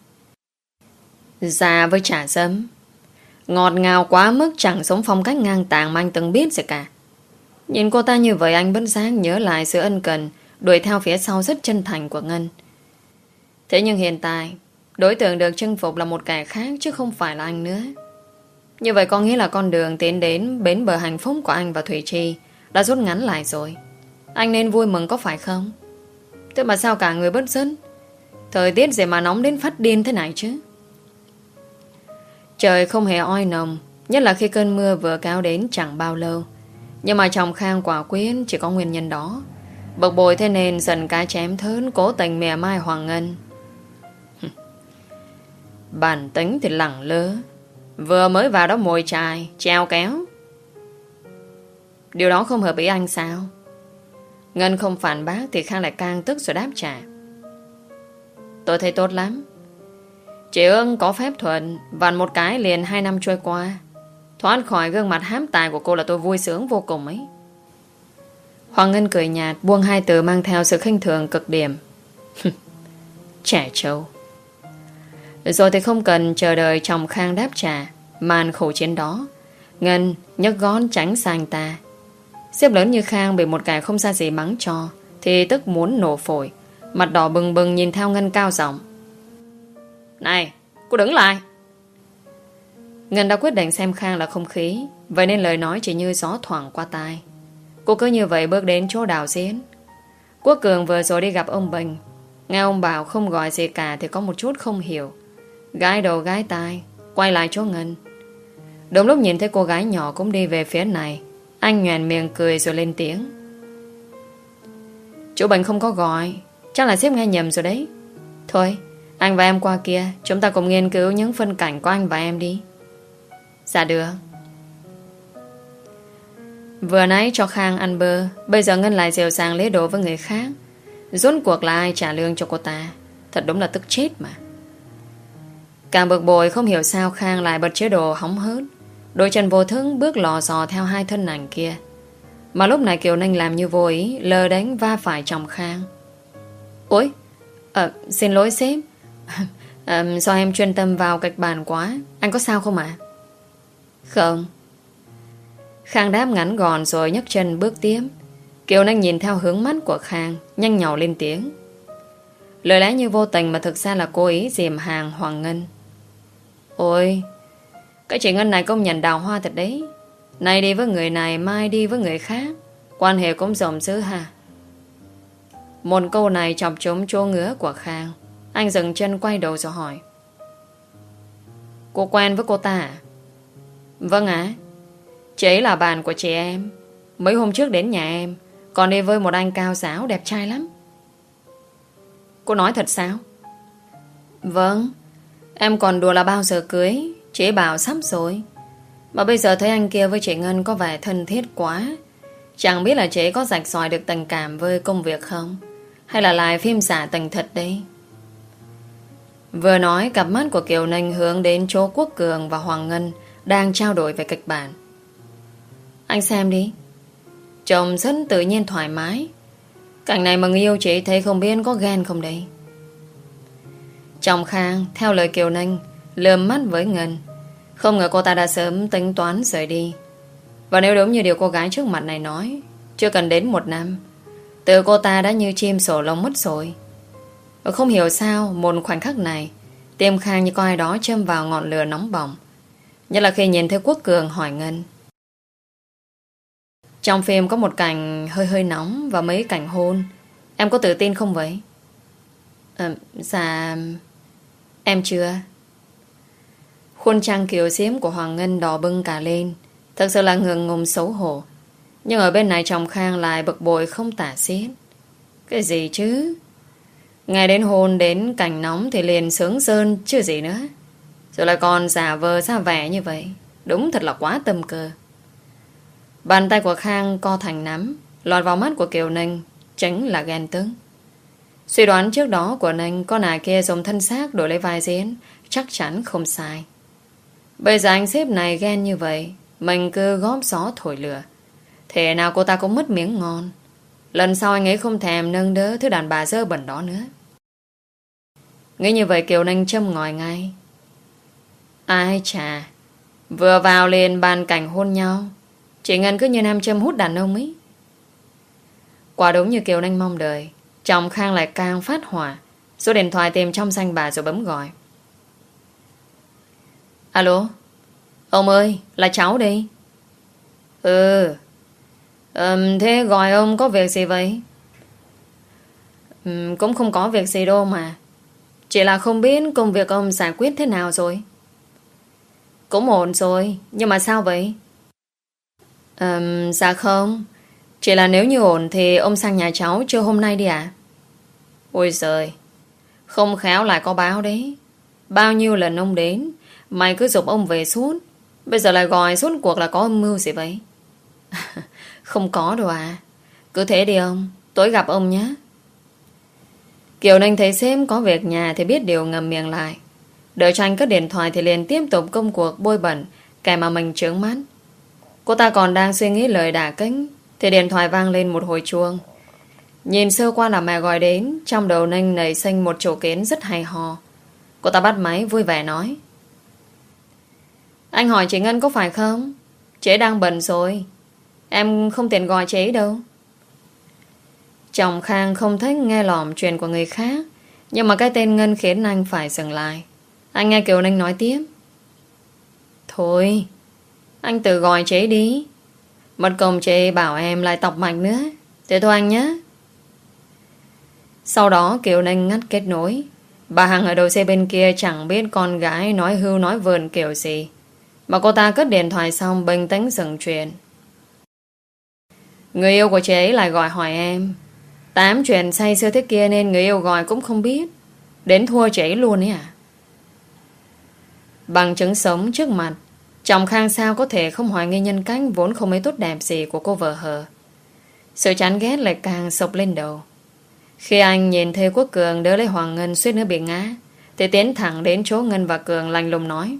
Già với chả sớm, ngọt ngào quá mức chẳng sống phong cách ngang tàng mà anh từng biết gì cả. Nhìn cô ta như vậy anh bất giác nhớ lại sự ân cần đuổi theo phía sau rất chân thành của Ngân. Thế nhưng hiện tại đối tượng được chinh phục là một kẻ khác chứ không phải là anh nữa. Như vậy có nghĩa là con đường tiến đến bến bờ hạnh phúc của anh và Thủy Chi đã rút ngắn lại rồi. Anh nên vui mừng có phải không? Thế mà sao cả người bất dân? Thời tiết gì mà nóng đến phát điên thế này chứ? Trời không hề oi nồng, nhất là khi cơn mưa vừa kéo đến chẳng bao lâu. Nhưng mà chồng Khang quả quyết chỉ có nguyên nhân đó. Bực bội thế nên dần cá chém thớn cố tình mỉa mai Hoàng Ngân. Bản tính thì lẳng lơ, vừa mới vào đó mồi chài treo kéo. Điều đó không hợp ý anh sao? Ngân không phản bác thì Khang lại càng tức rồi đáp trả. Tôi thấy tốt lắm. Chị ương có phép thuật vặn một cái liền hai năm trôi qua. Thoát khỏi gương mặt hám tài của cô là tôi vui sướng vô cùng ấy. Hoàng Ngân cười nhạt, buông hai từ mang theo sự khinh thường cực điểm. Trẻ trâu. Rồi thì không cần chờ đợi chồng Khang đáp trả, màn khẩu chiến đó Ngân nhấc gón tránh sang anh ta. Xếp lớn như Khang bị một kẻ không xa gì mắng cho thì tức muốn nổ phổi, mặt đỏ bừng bừng nhìn theo Ngân cao giọng. Này, cô đứng lại. Ngân đã quyết định xem Khang là không khí, vậy nên lời nói chỉ như gió thoảng qua tai. Cô cứ như vậy bước đến chỗ Đào Diễn. Quốc Cường vừa rồi đi gặp ông Bình, nghe ông bảo không gọi gì cả thì có một chút không hiểu. Gái đầu gái tai, quay lại chỗ Ngân. Đúng lúc nhìn thấy cô gái nhỏ cũng đi về phía này, anh nhoẻn miệng cười rồi lên tiếng. Chú Bình không có gọi, chắc là sếp nghe nhầm rồi đấy. Thôi, anh và em qua kia, chúng ta cùng nghiên cứu những phân cảnh của anh và em đi. Dạ được. Vừa nãy cho Khang ăn bơ, bây giờ Ngân lại dèo sàng lấy đồ với người khác. Rốt cuộc là ai trả lương cho cô ta? Thật đúng là tức chết mà. Càng bực bội không hiểu sao Khang lại bật chế độ hóng hớt. Đôi chân vô thức bước lò dò theo hai thân ảnh kia. Mà lúc này Kiều Ninh làm như vô ý, lờ đánh va phải chồng Khang. Ôi, à, xin lỗi sếp. à, Do em chuyên tâm vào kịch bản quá. Anh có sao không ạ? À? Không. Khang đáp ngắn gọn rồi nhấc chân bước tiếp. Kiều Ninh nhìn theo hướng mắt của Khang, nhanh nhỏ lên tiếng. Lời lẽ như vô tình mà thực ra là cố ý dìm hàng Hoàng Ngân. Ôi, cái chị Ngân này công nhận đào hoa thật đấy. Nay đi với người này, mai đi với người khác, quan hệ cũng rộng dữ ha. Một câu này chọc trúng chỗ ngứa của Khang. Anh dừng chân quay đầu rồi hỏi. Cô quen với cô ta à? Vâng ạ. À, chị ấy là bạn của chị em. Mấy hôm trước đến nhà em, còn đi với một anh cao giáo đẹp trai lắm. Cô nói thật sao? Vâng. Em còn đùa là bao giờ cưới. Chị ấy bảo sắp rồi. Mà bây giờ thấy anh kia với chị Ngân có vẻ thân thiết quá. Chẳng biết là chị ấy có rạch ròi được tình cảm với công việc không, hay là lại phim giả tình thật đấy. Vừa nói, cặp mắt của Kiều Ninh hướng đến chỗ Quốc Cường và Hoàng Ngân đang trao đổi về kịch bản. Anh xem đi. Chồng rất tự nhiên thoải mái. Cảnh này mà người yêu chị thấy không biết có ghen không đấy. Chồng Khang theo lời Kiều Ninh lườm mắt với Ngân. Không ngờ cô ta đã sớm tính toán rời đi. Và nếu đúng như điều cô gái trước mặt này nói, chưa cần đến một năm, từ cô ta đã như chim sổ lông mất rồi. Và không hiểu sao một khoảnh khắc này tim Khang như có ai đó châm vào ngọn lửa nóng bỏng. Nhất là khi nhìn thấy Quốc Cường hỏi Ngân. Trong phim có một cảnh hơi hơi nóng và mấy cảnh hôn, em có tự tin không vậy? À, dạ em chưa. Khuôn trăng kiều diễm của Hoàng Ngân đỏ bừng cả lên. Thật sự là ngượng ngùng xấu hổ. Nhưng ở bên này chồng Khang lại bực bội không tả xiết. Cái gì chứ? Ngày đến hôn đến cảnh nóng thì liền sướng sơn chứ gì nữa. Rồi lại còn giả vờ ra vẻ như vậy. Đúng thật là quá tâm cơ. Bàn tay của Khang co thành nắm, lọt vào mắt của Kiều Ninh chính là ghen tức. Suy đoán trước đó của Ninh, con ả kia dùng thân xác đổi lấy vai diễn chắc chắn không sai. Bây giờ anh sếp này ghen như vậy, mình cứ góp gió thổi lửa, thế nào cô ta cũng mất miếng ngon. Lần sau anh ấy không thèm nâng đỡ thứ đàn bà dơ bẩn đó nữa. Nghĩ như vậy Kiều Ninh châm ngòi ngay. Ai chà, vừa vào liền bàn cảnh hôn nhau, chị Ngân cứ như nam châm hút đàn ông ấy. Quả đúng như Kiều Ninh mong đợi, chồng Khang lại càng phát hỏa, số điện thoại tìm trong danh bà rồi bấm gọi. Alo, ông ơi, là cháu đi. Ừ, ừm, thế gọi ông có việc gì vậy? Ừm, cũng không có việc gì đâu mà. Chỉ là không biết công việc ông giải quyết thế nào rồi. Cũng ổn rồi, nhưng mà sao vậy? Ừm, dạ không. Chỉ là nếu như ổn thì ông sang nhà cháu trưa hôm nay đi ạ. Ôi giời, không khéo lại có báo đấy. Bao nhiêu lần ông đến, mày cứ giục ông về suốt. Bây giờ lại gọi suốt cuộc là có âm mưu gì vậy? Không có đâu à. Cứ thế đi ông, tối gặp ông nhé. Kiều Ninh thấy sếp có việc nhà thì biết điều ngầm miệng lại. Đợi cho anh cất điện thoại thì liền tiếp tục công cuộc bôi bẩn kẻ mà mình trướng mắt. Cô ta còn đang suy nghĩ lời đả kích thì điện thoại vang lên một hồi chuông. Nhìn sơ qua là mẹ gọi đến, trong đầu Ninh nảy sinh một chỗ kiến rất hay ho. Cô ta bắt máy vui vẻ nói: Anh hỏi chị Ngân có phải không? Chị ấy đang bận rồi, em không tiện gọi chị ấy đâu. Chồng Khang không thích nghe lỏm chuyện của người khác, nhưng mà cái tên Ngân khiến anh phải dừng lại. Anh nghe Kiều Ninh nói tiếp: Thôi, anh tự gọi chị ấy đi. Mất công chị bảo em lại tọc mạch nữa. Thế thôi anh nhé. Sau đó Kiều Ninh ngắt kết nối. Bà Hằng ở đầu xe bên kia chẳng biết con gái nói hưu nói vườn kiểu gì, mà cô ta cất điện thoại xong bình tĩnh dừng chuyện. Người yêu của chị ấy lại gọi hỏi em. Tám chuyện say sưa thế kia nên người yêu gọi cũng không biết, đến thua chị ấy luôn ấy à? Bằng chứng sống trước mặt, chồng Khang sao có thể không hoài nghi nhân cách vốn không mấy tốt đẹp gì của cô vợ hờ. Sự chán ghét lại càng sộc lên đầu. Khi anh nhìn thấy Quốc Cường đỡ lấy Hoàng Ngân suýt nữa bị ngã, thì tiến thẳng đến chỗ Ngân và Cường lạnh lùng nói: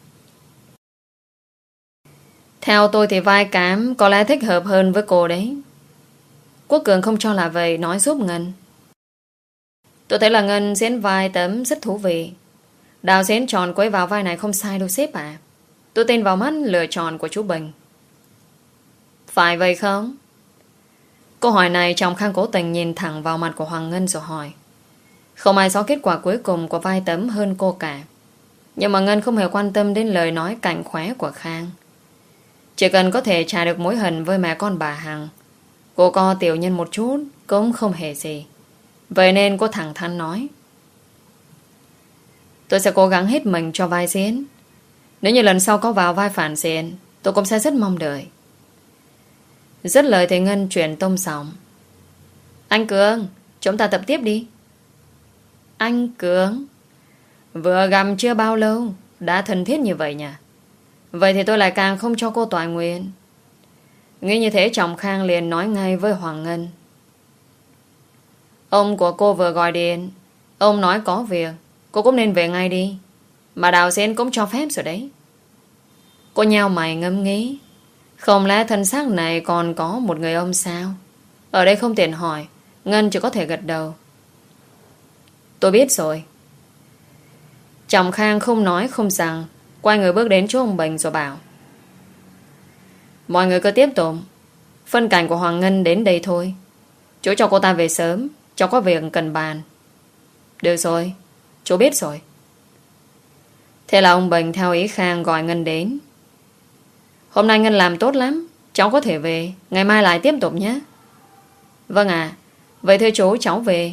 Theo tôi thì vai Cám có lẽ thích hợp hơn với cô đấy. Quốc Cường không cho là vậy, nói giúp Ngân: Tôi thấy là Ngân diễn vai Tấm rất thú vị. Đào diễn tròn quấy vào vai này không sai đâu sếp à. Tôi tin vào mắt lựa chọn của chú Bình. Phải vậy không? Câu hỏi này chồng Khang cố tình nhìn thẳng vào mặt của Hoàng Ngân rồi hỏi. Không ai rõ kết quả cuối cùng của vai Tấm hơn cô cả. Nhưng mà Ngân không hề quan tâm đến lời nói cảnh khóe của Khang. Chỉ cần có thể trả được mối hận với mẹ con bà Hằng, cô co tiểu nhân một chút cũng không hề gì. Vậy nên cô thẳng thắn nói: Tôi sẽ cố gắng hết mình cho vai diễn. Nếu như lần sau có vào vai phản diện, tôi cũng sẽ rất mong đợi. Dứt lời thì Ngân chuyển tông giọng: Anh Cường, chúng ta tập tiếp đi. Anh Cường? Vừa gặp chưa bao lâu đã thân thiết như vậy nhỉ? Vậy thì tôi lại càng không cho cô tọa nguyện. Nghĩ như thế chồng Khang liền nói ngay với Hoàng Ngân: Ông của cô vừa gọi điện, ông nói có việc, cô cũng nên về ngay đi. Mà Đào Diễn cũng cho phép rồi đấy. Cô nhao mày ngẫm nghĩ, không lẽ thân xác này còn có một người ông sao? Ở đây không tiện hỏi, Ngân chỉ có thể gật đầu. Tôi biết rồi. Chồng Khang không nói không rằng, quay người bước đến chỗ ông Bình rồi bảo: Mọi người cứ tiếp tục. Phân cảnh của Hoàng Ngân đến đây thôi. Chú cho cô ta về sớm, cháu có việc cần bàn. Được rồi, chú biết rồi. Thế là ông Bình theo ý Khang gọi Ngân đến. Hôm nay Ngân làm tốt lắm, cháu có thể về, ngày mai lại tiếp tục nhé. Vâng ạ, à, vậy thưa chú cháu về.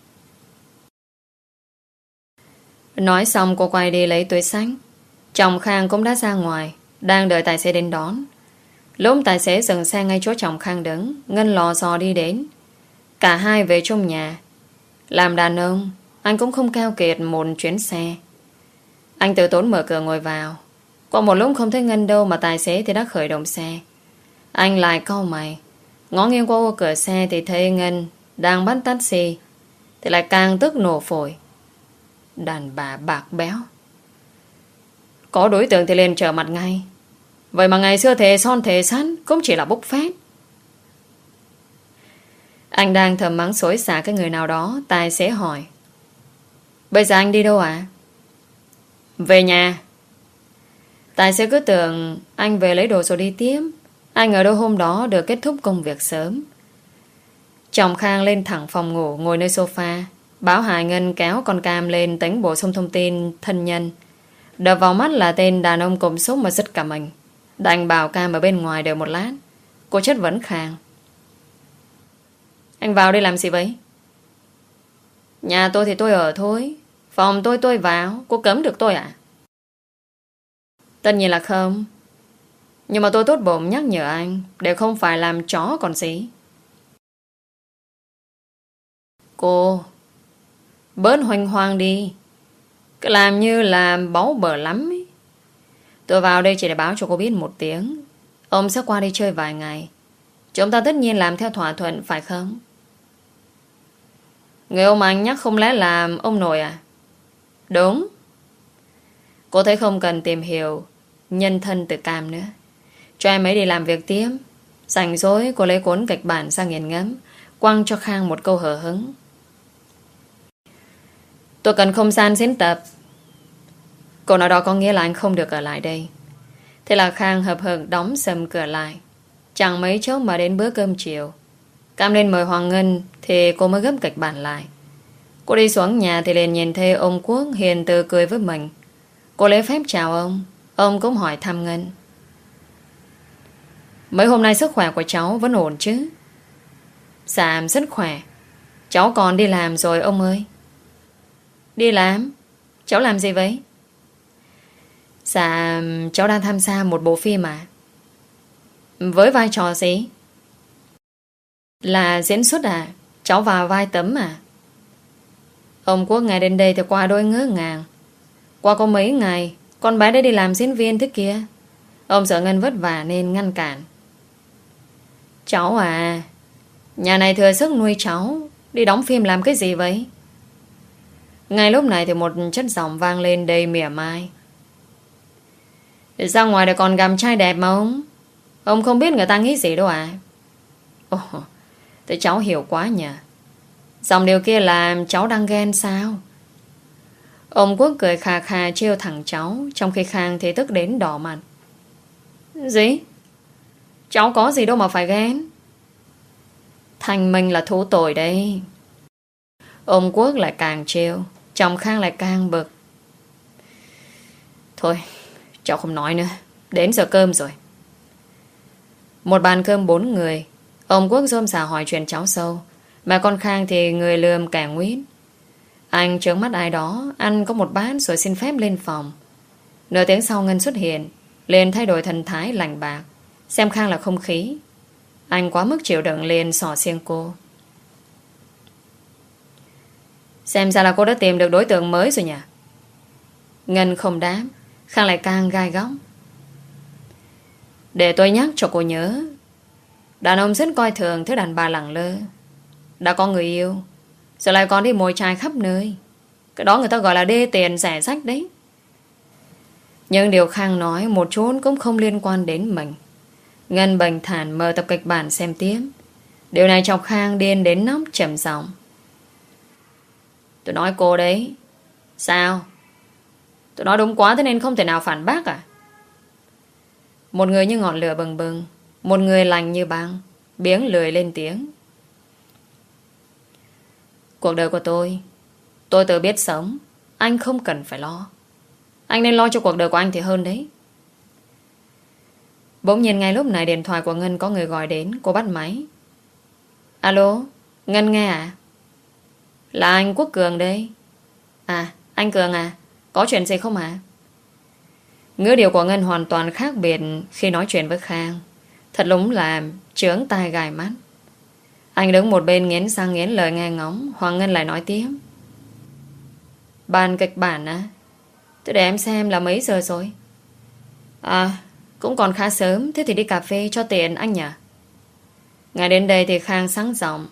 Nói xong cô quay đi lấy túi xách. Chồng Khang cũng đã ra ngoài, đang đợi tài xế đến đón. Lúc tài xế dừng xe ngay chỗ chồng Khang đứng, Ngân lò dò đi đến. Cả hai về trong nhà. Làm đàn ông, anh cũng không keo kiệt một chuyến xe. Anh tự tốn mở cửa ngồi vào. Qua một lúc không thấy Ngân đâu mà tài xế thì đã khởi động xe. Anh lại cau mày. Ngó nghiêng qua ô cửa xe thì thấy Ngân đang bắt taxi, thì lại càng tức nổ phổi. Đàn bà bạc béo. Có đối tượng thì lên trở mặt ngay. Vậy mà ngày xưa thề son thề sắt cũng chỉ là bốc phét. Anh đang thầm mắng xối xả cái người nào đó. Tài xế hỏi: Bây giờ anh đi đâu ạ? À? Về nhà. Tài xế cứ tưởng anh về lấy đồ rồi đi tiếp. Anh ở đâu hôm đó được kết thúc công việc sớm. Chồng Khang lên thẳng phòng ngủ, ngồi nơi sofa. Báo Hải Ngân kéo con cam lên tính bổ sung thông tin thân nhân. Đập vào mắt là tên đàn ông cụm xúc mà giật cả mình. Đành bảo cam ở bên ngoài đợi một lát. Cô chất vấn Khang: Anh vào đây làm gì vậy? Nhà tôi thì tôi ở thôi. Phòng tôi tôi vào. Cô cấm được tôi à? Tất nhiên là không. Nhưng mà tôi tốt bụng nhắc nhở anh, để không phải làm chó còn gì. Cô bớt hoành hoang đi. Cứ làm như là báu bở lắm ấy. Tôi vào đây chỉ để báo cho cô biết một tiếng. Ông sẽ qua đây chơi vài ngày. Chúng ta tất nhiên làm theo thỏa thuận, phải không? Người ông anh nhắc không lẽ là ông nội à? Đúng. Cô thấy không cần tìm hiểu nhân thân từ Cam nữa. Cho em ấy đi làm việc tiếp. Rảnh rỗi cô lấy cuốn kịch bản ra nghiền ngẫm, quăng cho Khang một câu hờ hững: Tôi cần không gian diễn tập. Câu nói đó có nghĩa là anh không được ở lại đây. Thế là Khang hợp hực đóng sầm cửa lại. Chẳng mấy chốc mà đến bữa cơm chiều, Cam lên mời Hoàng Ngân thì cô mới gấp kịch bản lại. Cô đi xuống nhà thì liền nhìn thấy ông Quốc hiền từ cười với mình. Cô lấy phép chào ông. Ông cũng hỏi thăm Ngân: Mấy hôm nay sức khỏe của cháu vẫn ổn chứ? Dạ rất khỏe. Cháu còn đi làm rồi ông ơi. Đi làm? Cháu làm gì vậy? Dạ cháu đang tham gia một bộ phim à? Với vai trò gì? Là diễn xuất à? Cháu vào vai Tấm à? Ông Quốc ngày đến đây thì qua đôi ngỡ ngàng. Qua có mấy ngày con bé đã đi làm diễn viên thế kia. Ông sợ Ngân vất vả nên ngăn cản. Cháu à, nhà này thừa sức nuôi cháu. Đi đóng phim làm cái gì vậy? Ngay lúc này thì một chất giọng vang lên đầy mỉa mai: Ra ngoài để còn gặp trai đẹp mà ông. Ông không biết người ta nghĩ gì đâu à? Ồ, thì cháu hiểu quá nhỉ. Dòng điều kia là cháu đang ghen sao? Ông Quốc cười khà khà trêu thẳng cháu, trong khi Khang thì tức đến đỏ mặt. Gì? Cháu có gì đâu mà phải ghen. Thành mình là thú tội đây. Ông Quốc lại càng trêu, chồng Khang lại càng bực. Thôi, cháu không nói nữa. Đến giờ cơm rồi. Một bàn cơm bốn người. Ông Quốc rôm rả hỏi chuyện cháu sâu, mà con Khang thì người lườm cả nguyết. Anh trợn mắt ai đó, ăn có một bát rồi xin phép lên phòng. Nửa tiếng sau Ngân xuất hiện, liền thay đổi thần thái lạnh bạc, xem Khang là không khí. Anh quá mức chịu đựng liền xỏ xiên cô. Xem ra là cô đã tìm được đối tượng mới rồi nhỉ? Ngân không đáp. Khang lại càng gai góc. Để tôi nhắc cho cô nhớ, đàn ông rất coi thường thứ đàn bà lẳng lơ. Đã có người yêu rồi lại còn đi mồi chài khắp nơi. Cái đó người ta gọi là đê tiền rẻ rách đấy. Nhưng điều Khang nói một chút cũng không liên quan đến mình. Ngân bình thản mở tập kịch bản xem tiếp. Điều này chọc Khang điên đến nóc trầm giọng. Tôi nói cô đấy. Sao? Tôi nói đúng quá thế nên không thể nào phản bác à? Một người như ngọn lửa bừng bừng, một người lành như băng, biếng lười lên tiếng. Cuộc đời của tôi, tôi tự biết sống. Anh không cần phải lo. Anh nên lo cho cuộc đời của anh thì hơn đấy. Bỗng nhiên ngay lúc này điện thoại của Ngân có người gọi đến. Cô bắt máy. Alo, Ngân nghe à? Là anh Quốc Cường đây. À, anh Cường à, có chuyện gì không à? Ngữ điệu của Ngân hoàn toàn khác biệt khi nói chuyện với Khang. Thật đúng là chướng tai gài mắt. Anh đứng một bên nghiến răng nghiến lời nghe ngóng. Hoàng Ngân lại nói tiếp. Bàn kịch bản à? Thế để em xem là mấy giờ rồi? À, cũng còn khá sớm. Thế thì đi cà phê cho tiện anh nhỉ? Ngay đến đây thì Khang sáng giọng: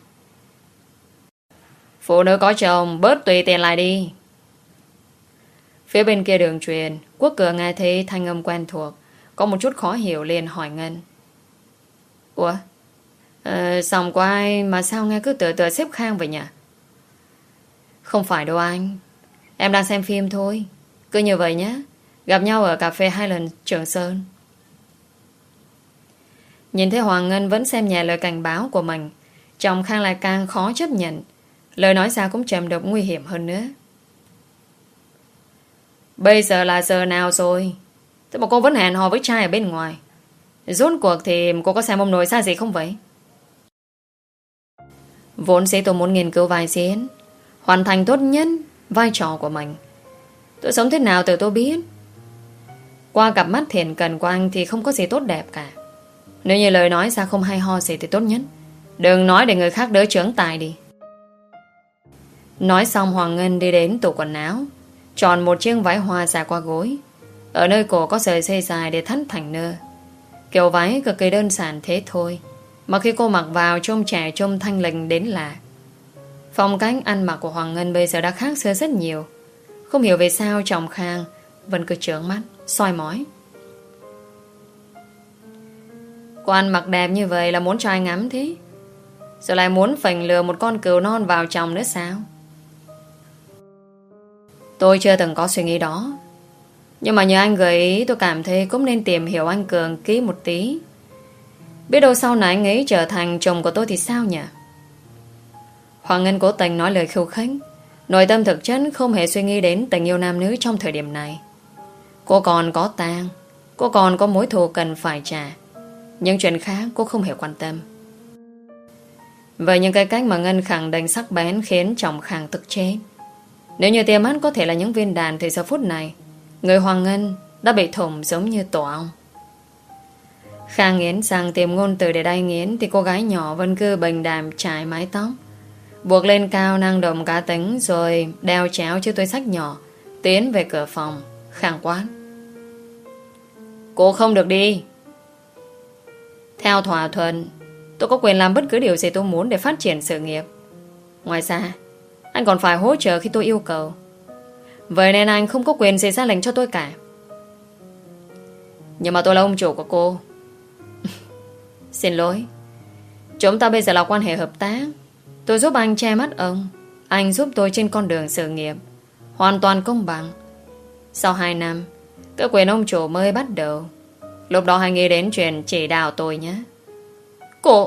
Phụ nữ có chồng bớt tùy tiện lại đi. Phía bên kia đường truyền, Quốc Cường nghe thấy thanh âm quen thuộc, có một chút khó hiểu liền hỏi Ngân: Ủa, ờ, Sòng của ai mà sao nghe cứ tựa tựa xếp Khang vậy nhỉ? Không phải đâu anh, em đang xem phim thôi. Cứ như vậy nhé, gặp nhau ở cà phê Highland Trường Sơn. Nhìn thấy Hoàng Ngân vẫn xem nhẹ lời cảnh báo của mình, chồng Khang lại càng khó chấp nhận. Lời nói ra cũng trầm độc nguy hiểm hơn nữa. Bây giờ là giờ nào rồi? Thế mà cô vẫn hẹn hò với trai ở bên ngoài. Rốt cuộc thì cô có xem ông nội xa gì không vậy? Vốn dĩ tôi muốn nghiên cứu vai diễn, hoàn thành tốt nhất vai trò của mình. Tôi sống thế nào tự tôi biết. Qua cặp mắt thiện cần của anh thì không có gì tốt đẹp cả. Nếu như lời nói ra không hay ho gì thì tốt nhất đừng nói để người khác đỡ chướng tài đi. Nói xong Hoàng Ngân đi đến tủ quần áo, chọn một chiếc váy hoa dài qua gối. Ở nơi cổ có sợi dây dài để thắt thành nơ. Kiểu váy cực kỳ đơn giản thế thôi, mà khi cô mặc vào trông trẻ trông thanh lịch đến lạ. Phong cách ăn mặc của Hoàng Ngân bây giờ đã khác xưa rất nhiều. Không hiểu vì sao chồng Khang vẫn cứ trợn mắt soi mói. Cô ăn mặc đẹp như vậy là muốn cho ai ngắm thế? Rồi lại muốn phành lừa một con cừu non vào chồng nữa sao? Tôi chưa từng có suy nghĩ đó. Nhưng mà nhờ anh gợi ý, tôi cảm thấy cũng nên tìm hiểu anh Cường kỹ một tí. Biết đâu sau này anh ấy trở thành chồng của tôi thì sao nhỉ? Hoàng Ngân cố tình nói lời khiêu khích. Nội tâm thực chất không hề suy nghĩ đến tình yêu nam nữ trong thời điểm này. Cô còn có tang, cô còn có mối thù cần phải trả. Nhưng chuyện khác cô không hề quan tâm. Vậy những cái cách mà Ngân khẳng định sắc bén khiến chồng Khang tức chết. Nếu như tia mắt có thể là những viên đạn thì giờ phút này người Hoàng Ngân đã bị thủng giống như tổ ong. Khang nghiến răng tìm ngôn từ để đay nghiến thì cô gái nhỏ vẫn cứ bình đạm trải mái tóc, buộc lên cao năng động cá tính, rồi đeo chéo chiếc túi xách nhỏ tiến về cửa phòng. Khang quát: Cô không được đi. Theo thỏa thuận, tôi có quyền làm bất cứ điều gì tôi muốn để phát triển sự nghiệp. Ngoài ra, anh còn phải hỗ trợ khi tôi yêu cầu. Vậy nên anh không có quyền gì ra lệnh cho tôi cả. Nhưng mà tôi là ông chủ của cô. Xin lỗi, chúng ta bây giờ là quan hệ hợp tác. Tôi giúp anh che mắt ông, anh giúp tôi trên con đường sự nghiệp, hoàn toàn công bằng. Sau hai năm, cái quyền ông chủ mới bắt đầu. Lúc đó hãy nghĩ đến chuyện chỉ đạo tôi nhé. Cô...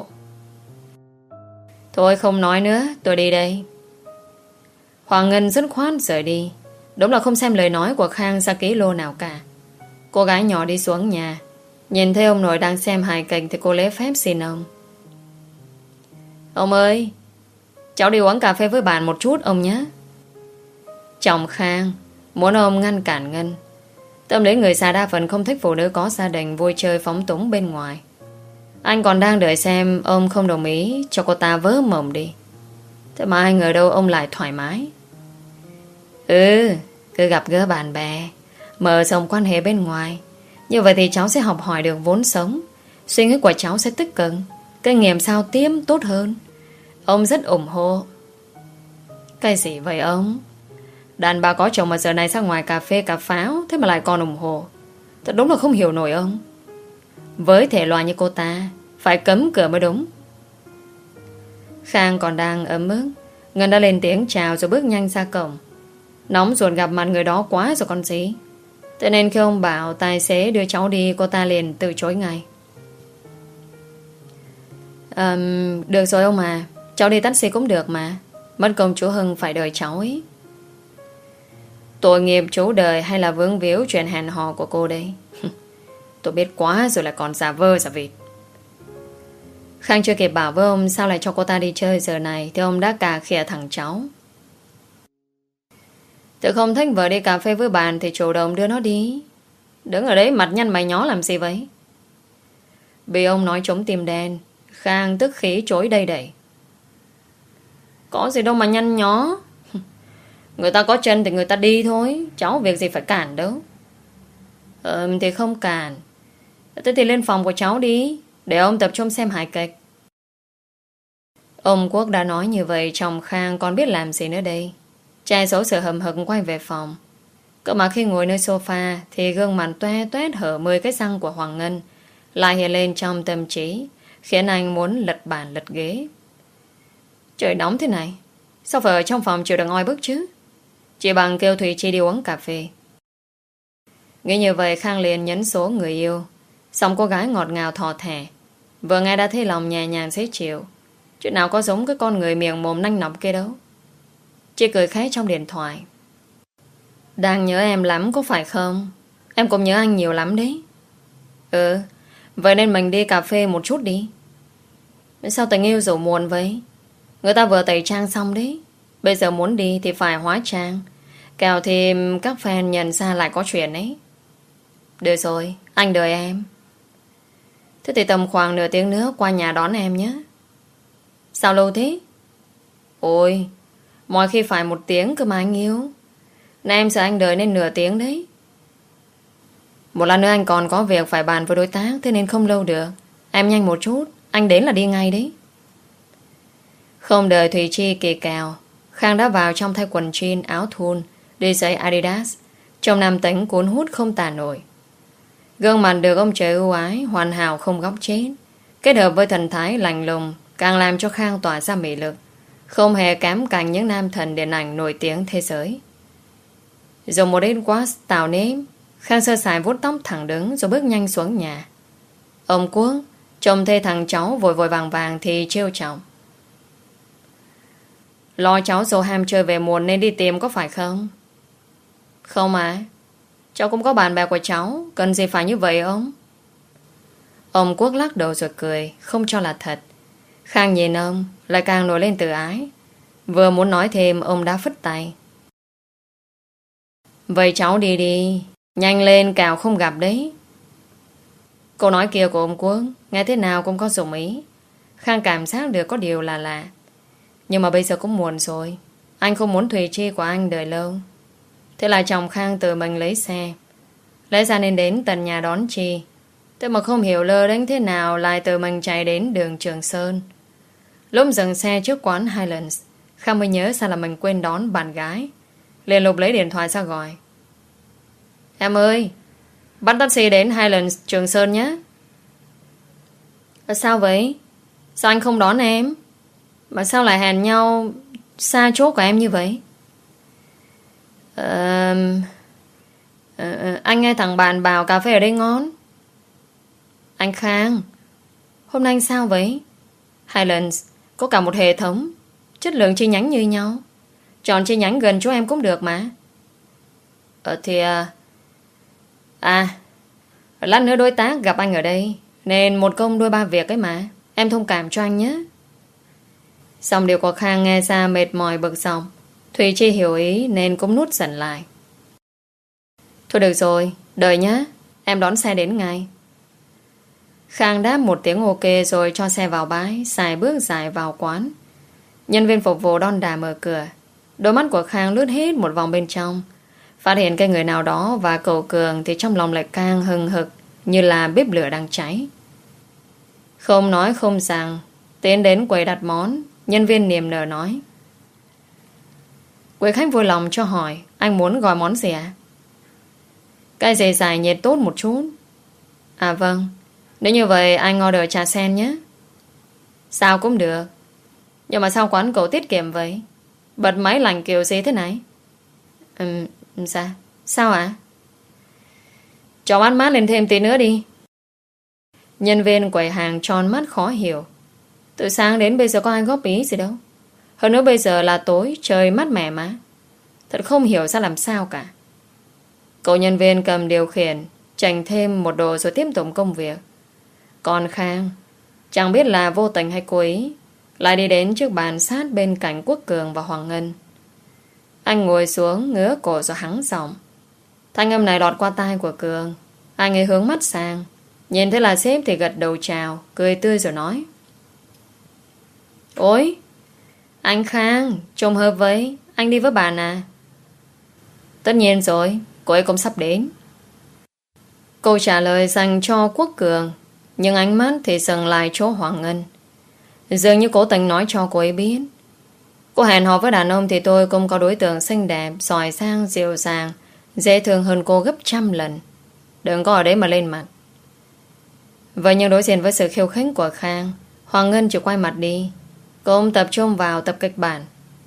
Thôi không nói nữa, tôi đi đây. Hoàng Ngân dứt khoát rời đi. Đúng là không xem lời nói của Khang ra ký lô nào cả. Cô gái nhỏ đi xuống nhà, nhìn thấy ông nội đang xem hài kịch thì cô lấy phép xin ông: Ông ơi, cháu đi uống cà phê với bạn một chút ông nhé. Chồng Khang muốn ông ngăn cản Ngân. Tâm lý người già đa phần không thích phụ nữ có gia đình vui chơi phóng túng bên ngoài. Anh còn đang đợi xem ông không đồng ý cho cô ta vớ mộng đi. Thế mà ai ngờ đâu ông lại thoải mái. Ừ, cứ gặp gỡ bạn bè, mở rộng quan hệ bên ngoài. Như vậy thì cháu sẽ học hỏi được vốn sống, suy nghĩ của cháu sẽ tích cực, kinh nghiệm giao tiếp tốt hơn. Ông rất ủng hộ. Cái gì vậy ông? Đàn bà có chồng mà giờ này ra ngoài cà phê cà pháo, thế mà lại còn ủng hộ. Thật đúng là không hiểu nổi ông. Với thể loại như cô ta, phải cấm cửa mới đúng. Khang còn đang ấm ức, Ngân đã lên tiếng chào rồi bước nhanh ra cổng. Nóng ruột gặp mặt người đó quá rồi còn gì. Thế nên khi ông bảo tài xế đưa cháu đi, cô ta liền từ chối ngay. um, Được rồi ông à, cháu đi taxi cũng được mà. Mất công chú Hưng phải đợi cháu ấy. Tội nghiệp chú đời hay là vướng víu chuyện hẹn hò của cô đây? Tôi biết quá rồi lại còn giả vơ giả vịt. Khang chưa kịp bảo với ông sao lại cho cô ta đi chơi giờ này thì ông đã cà khịa thằng cháu. Tự không thích vợ đi cà phê với bạn thì chủ động đưa nó đi. Đứng ở đấy mặt nhăn mày nhó làm gì vậy? Bị ông nói trống tim đen, Khang tức khí chối đầy đẩy. Có gì đâu mà nhăn nhó. Người ta có chân thì người ta đi thôi, cháu việc gì phải cản đâu. Ờ thì không cản. Thế thì lên phòng của cháu đi, để ông tập trung xem hài kịch. Ông Quốc đã nói như vậy, chồng Khang còn biết làm gì nữa đây. Trai xấu sự hầm hực quay về phòng. Cỡ mà khi ngồi nơi sofa thì gương mặt toe toét hở mười cái răng của Hoàng Ngân lại hiện lên trong tâm trí, khiến anh muốn lật bàn lật ghế. Trời nóng thế này, sao phải ở trong phòng chịu được oi bức chứ? Chỉ bằng kêu Thủy Chi đi uống cà phê. Nghĩ như vậy, Khang liền nhấn số người yêu. Xong cô gái ngọt ngào thò thẻ. Vừa nghe đã thấy lòng nhẹ nhàng dễ chịu. Chuyện nào có giống cái con người miệng mồm nanh nọc kia đâu. Chị cười khẽ trong điện thoại. Đang nhớ em lắm có phải không? Em cũng nhớ anh nhiều lắm đấy. Ừ, vậy nên mình đi cà phê một chút đi. Sao tình yêu rủ muộn vậy? Người ta vừa tẩy trang xong đấy. Bây giờ muốn đi thì phải hóa trang. Kẻo thì các fan nhận ra lại có chuyện ấy. Được rồi, anh đợi em. Thế thì tầm khoảng nửa tiếng nữa qua nhà đón em nhé. Sao lâu thế? Ôi, mọi khi phải một tiếng cơ mà anh yêu. Nay em sợ anh đợi nên nửa tiếng đấy. Một lần nữa anh còn có việc phải bàn với đối tác, thế nên không lâu được. Em nhanh một chút, anh đến là đi ngay đấy. Không đợi Thùy Chi kỳ cào, Khang đã vào trong thay quần jean, áo thun, đi giày Adidas, trong nam tính cuốn hút không tả nổi. Gương mặt được ông trời ưu ái, hoàn hảo không góc chết, kết hợp với thần thái lạnh lùng, càng làm cho Khang tỏa ra mị lực, không hề kém cạnh những nam thần điện ảnh nổi tiếng thế giới. Dùng một ít wash tạo nếp, Khang sơ sài vuốt tóc thẳng đứng rồi bước nhanh xuống nhà. Ông Quốc trông thấy thằng cháu vội vội vàng vàng thì trêu chọc. Lo cháu dâu ham chơi về muộn nên đi tìm có phải không? Không à, cháu cũng có bạn bè của cháu, cần gì phải như vậy ông? Ông Quốc lắc đầu rồi cười, không cho là thật. Khang nhìn ông lại càng nổi lên tự ái. Vừa muốn nói thêm, ông đã phất tay. Vậy cháu đi đi, nhanh lên cào không gặp đấy. Câu nói kia của ông Quốc nghe thế nào cũng có dụng ý. Khang cảm giác được có điều là lạ. Nhưng mà bây giờ cũng muộn rồi, anh không muốn Thùy Chi của anh đợi lâu. Thế là chồng Khang tự mình lấy xe, lẽ ra nên đến tận nhà đón Chi. Thế mà không hiểu lơ đánh thế nào lại tự mình chạy đến đường Trường Sơn. Lúc dừng xe trước quán Highlands, Khang mới nhớ sao là mình quên đón bạn gái. Liền lục lấy điện thoại ra gọi. Em ơi, bắt taxi đến Highlands Trường Sơn nhé. À, sao vậy? Sao anh không đón em? Mà sao lại hẹn nhau xa chỗ của em như vậy? Ờ... Uh, anh nghe thằng bạn bảo cà phê ở đây ngon. Anh Khang, hôm nay anh sao vậy? Highlands có cả một hệ thống, chất lượng chi nhánh như nhau. Chọn chi nhánh gần chỗ em cũng được mà. Ờ thì à, à lát nữa đối tác gặp anh ở đây, nên một công đôi ba việc ấy mà. Em thông cảm cho anh nhé. Xong điều của Khang nghe ra mệt mỏi bực dọc. Thùy Chi hiểu ý nên cũng nút giận lại. Thôi được rồi, đợi nhé, em đón xe đến ngay. Khang đáp một tiếng ok rồi cho xe vào bãi, xài bước dài vào quán. Nhân viên phục vụ đon đà mở cửa. Đôi mắt của Khang lướt hết một vòng bên trong, phát hiện cái người nào đó và cậu Cường thì trong lòng lại càng hừng hực như là bếp lửa đang cháy. Không nói không rằng, tiến đến quầy đặt món. Nhân viên niềm nở nói. Quý khách vui lòng cho hỏi anh muốn gọi món gì ạ? Cái gì giải nhiệt tốt một chút. À vâng, nếu như vậy anh order trà sen nhé. Sao cũng được. Nhưng mà sao quán cậu tiết kiệm vậy? Bật máy lạnh kiểu gì thế này? Ừ, sao? Sao ạ? À? Cho bát mát lên thêm tí nữa đi. Nhân viên quầy hàng tròn mắt khó hiểu. Từ sáng đến bây giờ có ai góp ý gì đâu. Hơn nữa bây giờ là tối, trời mát mẻ mà. Thật không hiểu ra làm sao cả. Cậu nhân viên cầm điều khiển, chành thêm một đồ rồi tiếp tục công việc. Còn Khang, chẳng biết là vô tình hay cố ý, lại đi đến trước bàn sát bên cạnh Quốc Cường và Hoàng Ngân. Anh ngồi xuống, ngứa cổ rồi hắng giọng. Thanh âm này lọt qua tai của Cường. Anh ấy hướng mắt sang, nhìn thấy là sếp thì gật đầu chào, cười tươi rồi nói. Ôi, anh Khang, trùng hợp với anh đi với bạn à? Tất nhiên rồi, cô ấy cũng sắp đến. Câu trả lời dành cho Quốc Cường, nhưng ánh mắt thì dừng lại chỗ Hoàng Ngân. Dường như cố tình nói cho cô ấy biết. Cô hẹn hò với đàn ông thì tôi cũng có đối tượng xinh đẹp, giỏi sang, dịu dàng, dễ thương hơn cô gấp trăm lần. Đừng có ở đấy mà lên mặt. Vậy nhưng đối diện với sự khiêu khích của Khang, Hoàng Ngân chỉ quay mặt đi. Cô cũng tập trung vào tập kịch bản.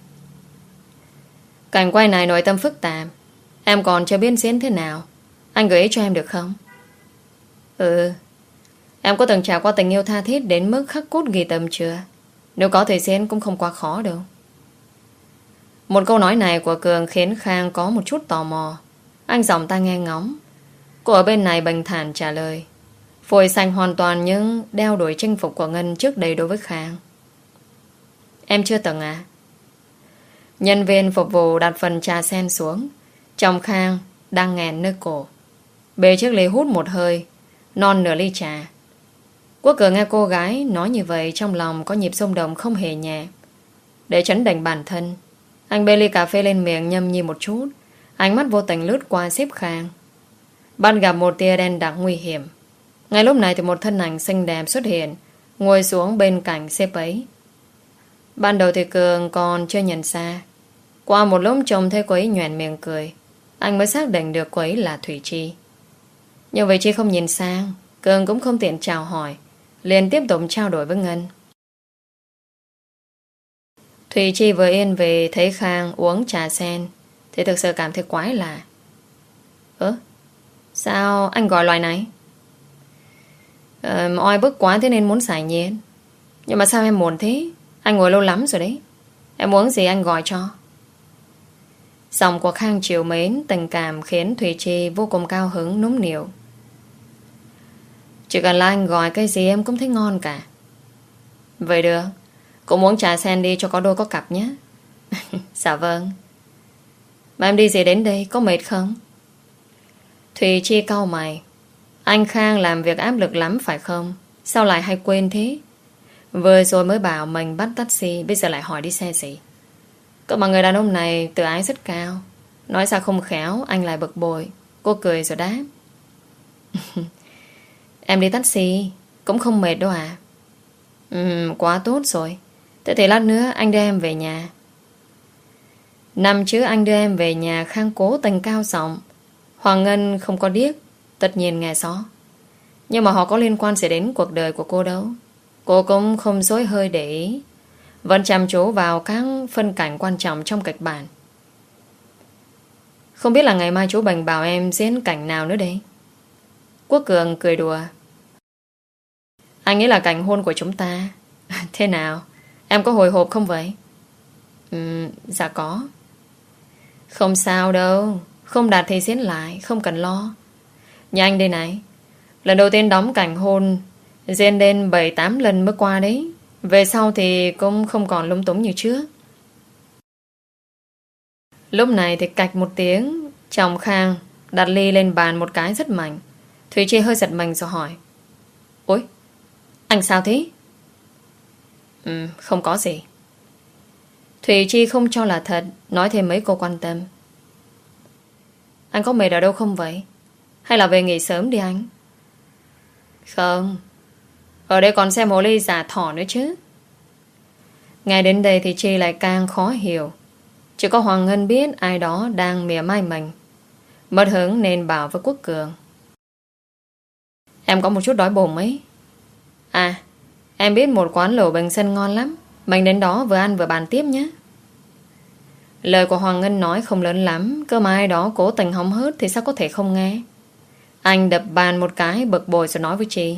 Cảnh quay này nội tâm phức tạp. Em còn chưa biết diễn thế nào. Anh gợi ý cho em được không? Ừ. Em có từng trải qua tình yêu tha thiết đến mức khắc cốt ghi tâm chưa? Nếu có thể diễn cũng không quá khó đâu. Một câu nói này của Cường khiến Khang có một chút tò mò. Anh giọng tai nghe ngóng. Cô ở bên này bình thản trả lời, phổi xanh hoàn toàn những đeo đuổi chinh phục của Ngân trước đây đối với Khang. Em chưa từng à? Nhân viên phục vụ đặt phần trà sen xuống. Chồng Khang đang nghẹn nơi cổ, bê chiếc ly hút một hơi, non nửa ly trà. Quốc Cường nghe cô gái nói như vậy, trong lòng có nhịp xung động không hề nhẹ. Để trấn định bản thân, anh bê ly cà phê lên miệng nhâm nhi một chút. Ánh mắt vô tình lướt qua sếp Khang. Bắt gặp một tia đen đặc nguy hiểm. Ngay lúc này thì một thân ảnh xinh đẹp xuất hiện, ngồi xuống bên cạnh sếp ấy. Ban đầu thì Cường còn chưa nhận ra. Qua một lúc trông thấy cô ấy nhoẻn miệng cười, anh mới xác định được cô ấy là Thủy Chi. Nhưng vì Chi không nhìn sang, Cường cũng không tiện chào hỏi, liền tiếp tục trao đổi với Ngân. Thủy Chi vừa yên về thấy Khang uống trà sen thì thực sự cảm thấy quái lạ. Ơ, sao anh gọi loại này? Ờ, oi bức quá thế nên muốn xài nhiên. Nhưng mà sao em buồn thế? Anh ngồi lâu lắm rồi đấy. Em uống gì anh gọi cho. Giọng của Khang chiều mến, tình cảm khiến Thủy Chi vô cùng cao hứng nũng nịu. Chỉ cần là anh gọi cái gì em cũng thấy ngon cả. Vậy được, cũng uống trà sen đi cho có đôi có cặp nhé. Dạ vâng. Mà em đi gì đến đây, có mệt không? Thủy Chi cau mày. Anh Khang làm việc áp lực lắm phải không? Sao lại hay quên thế? Vừa rồi mới bảo mình bắt taxi, bây giờ lại hỏi đi xe gì? Cơ mà người đàn ông này tự ái rất cao. Nói sao không khéo, anh lại bực bội. Cô cười rồi đáp. Em đi taxi cũng không mệt đâu à? Ừ, quá tốt rồi. Thế thì lát nữa anh đưa em về nhà. Năm chứ anh đưa em về nhà, Khang cố tình cao giọng. Hoàng Ngân không có điếc, tất nhiên nghe rõ. Nhưng mà họ có liên quan gì đến cuộc đời của cô đâu. Cô cũng không dối hơi để ý, vẫn chăm chú vào các phân cảnh quan trọng trong kịch bản. Không biết là ngày mai chú Bình bảo em diễn cảnh nào nữa đây? Quốc Cường cười đùa. Anh nghĩ là cảnh hôn của chúng ta. Thế nào? Em có hồi hộp không vậy? Ừ, dạ có. Không sao đâu. Không đạt thì diễn lại, không cần lo. Nhà anh đây này, lần đầu tiên đóng cảnh hôn diễn đến bảy tám lần mới qua đấy. Về sau thì cũng không còn lúng túng như trước. Lúc này thì cạch một tiếng, chồng Khang đặt ly lên bàn một cái rất mạnh. Thủy Chi hơi giật mình rồi hỏi. Ôi, anh sao thế? Ừ, không có gì. Thủy Chi không cho là thật, nói thêm mấy câu quan tâm. Anh có mệt ở đâu không vậy? Hay là về nghỉ sớm đi anh? Không, ở đây còn xem hồ ly giả thỏ nữa chứ. Ngay đến đây thì Chi lại càng khó hiểu. Chỉ có Hoàng Ngân biết ai đó đang mỉa mai mình. Mất hứng nên bảo với Quốc Cường. Em có một chút đói bụng ấy. À, em biết một quán lẩu bình sân ngon lắm. Mình đến đó vừa ăn vừa bàn tiếp nhé. Lời của Hoàng Ngân nói không lớn lắm, cơ mà ai đó cố tình hóng hớt thì sao có thể không nghe. Anh đập bàn một cái bực bội rồi nói với Chi.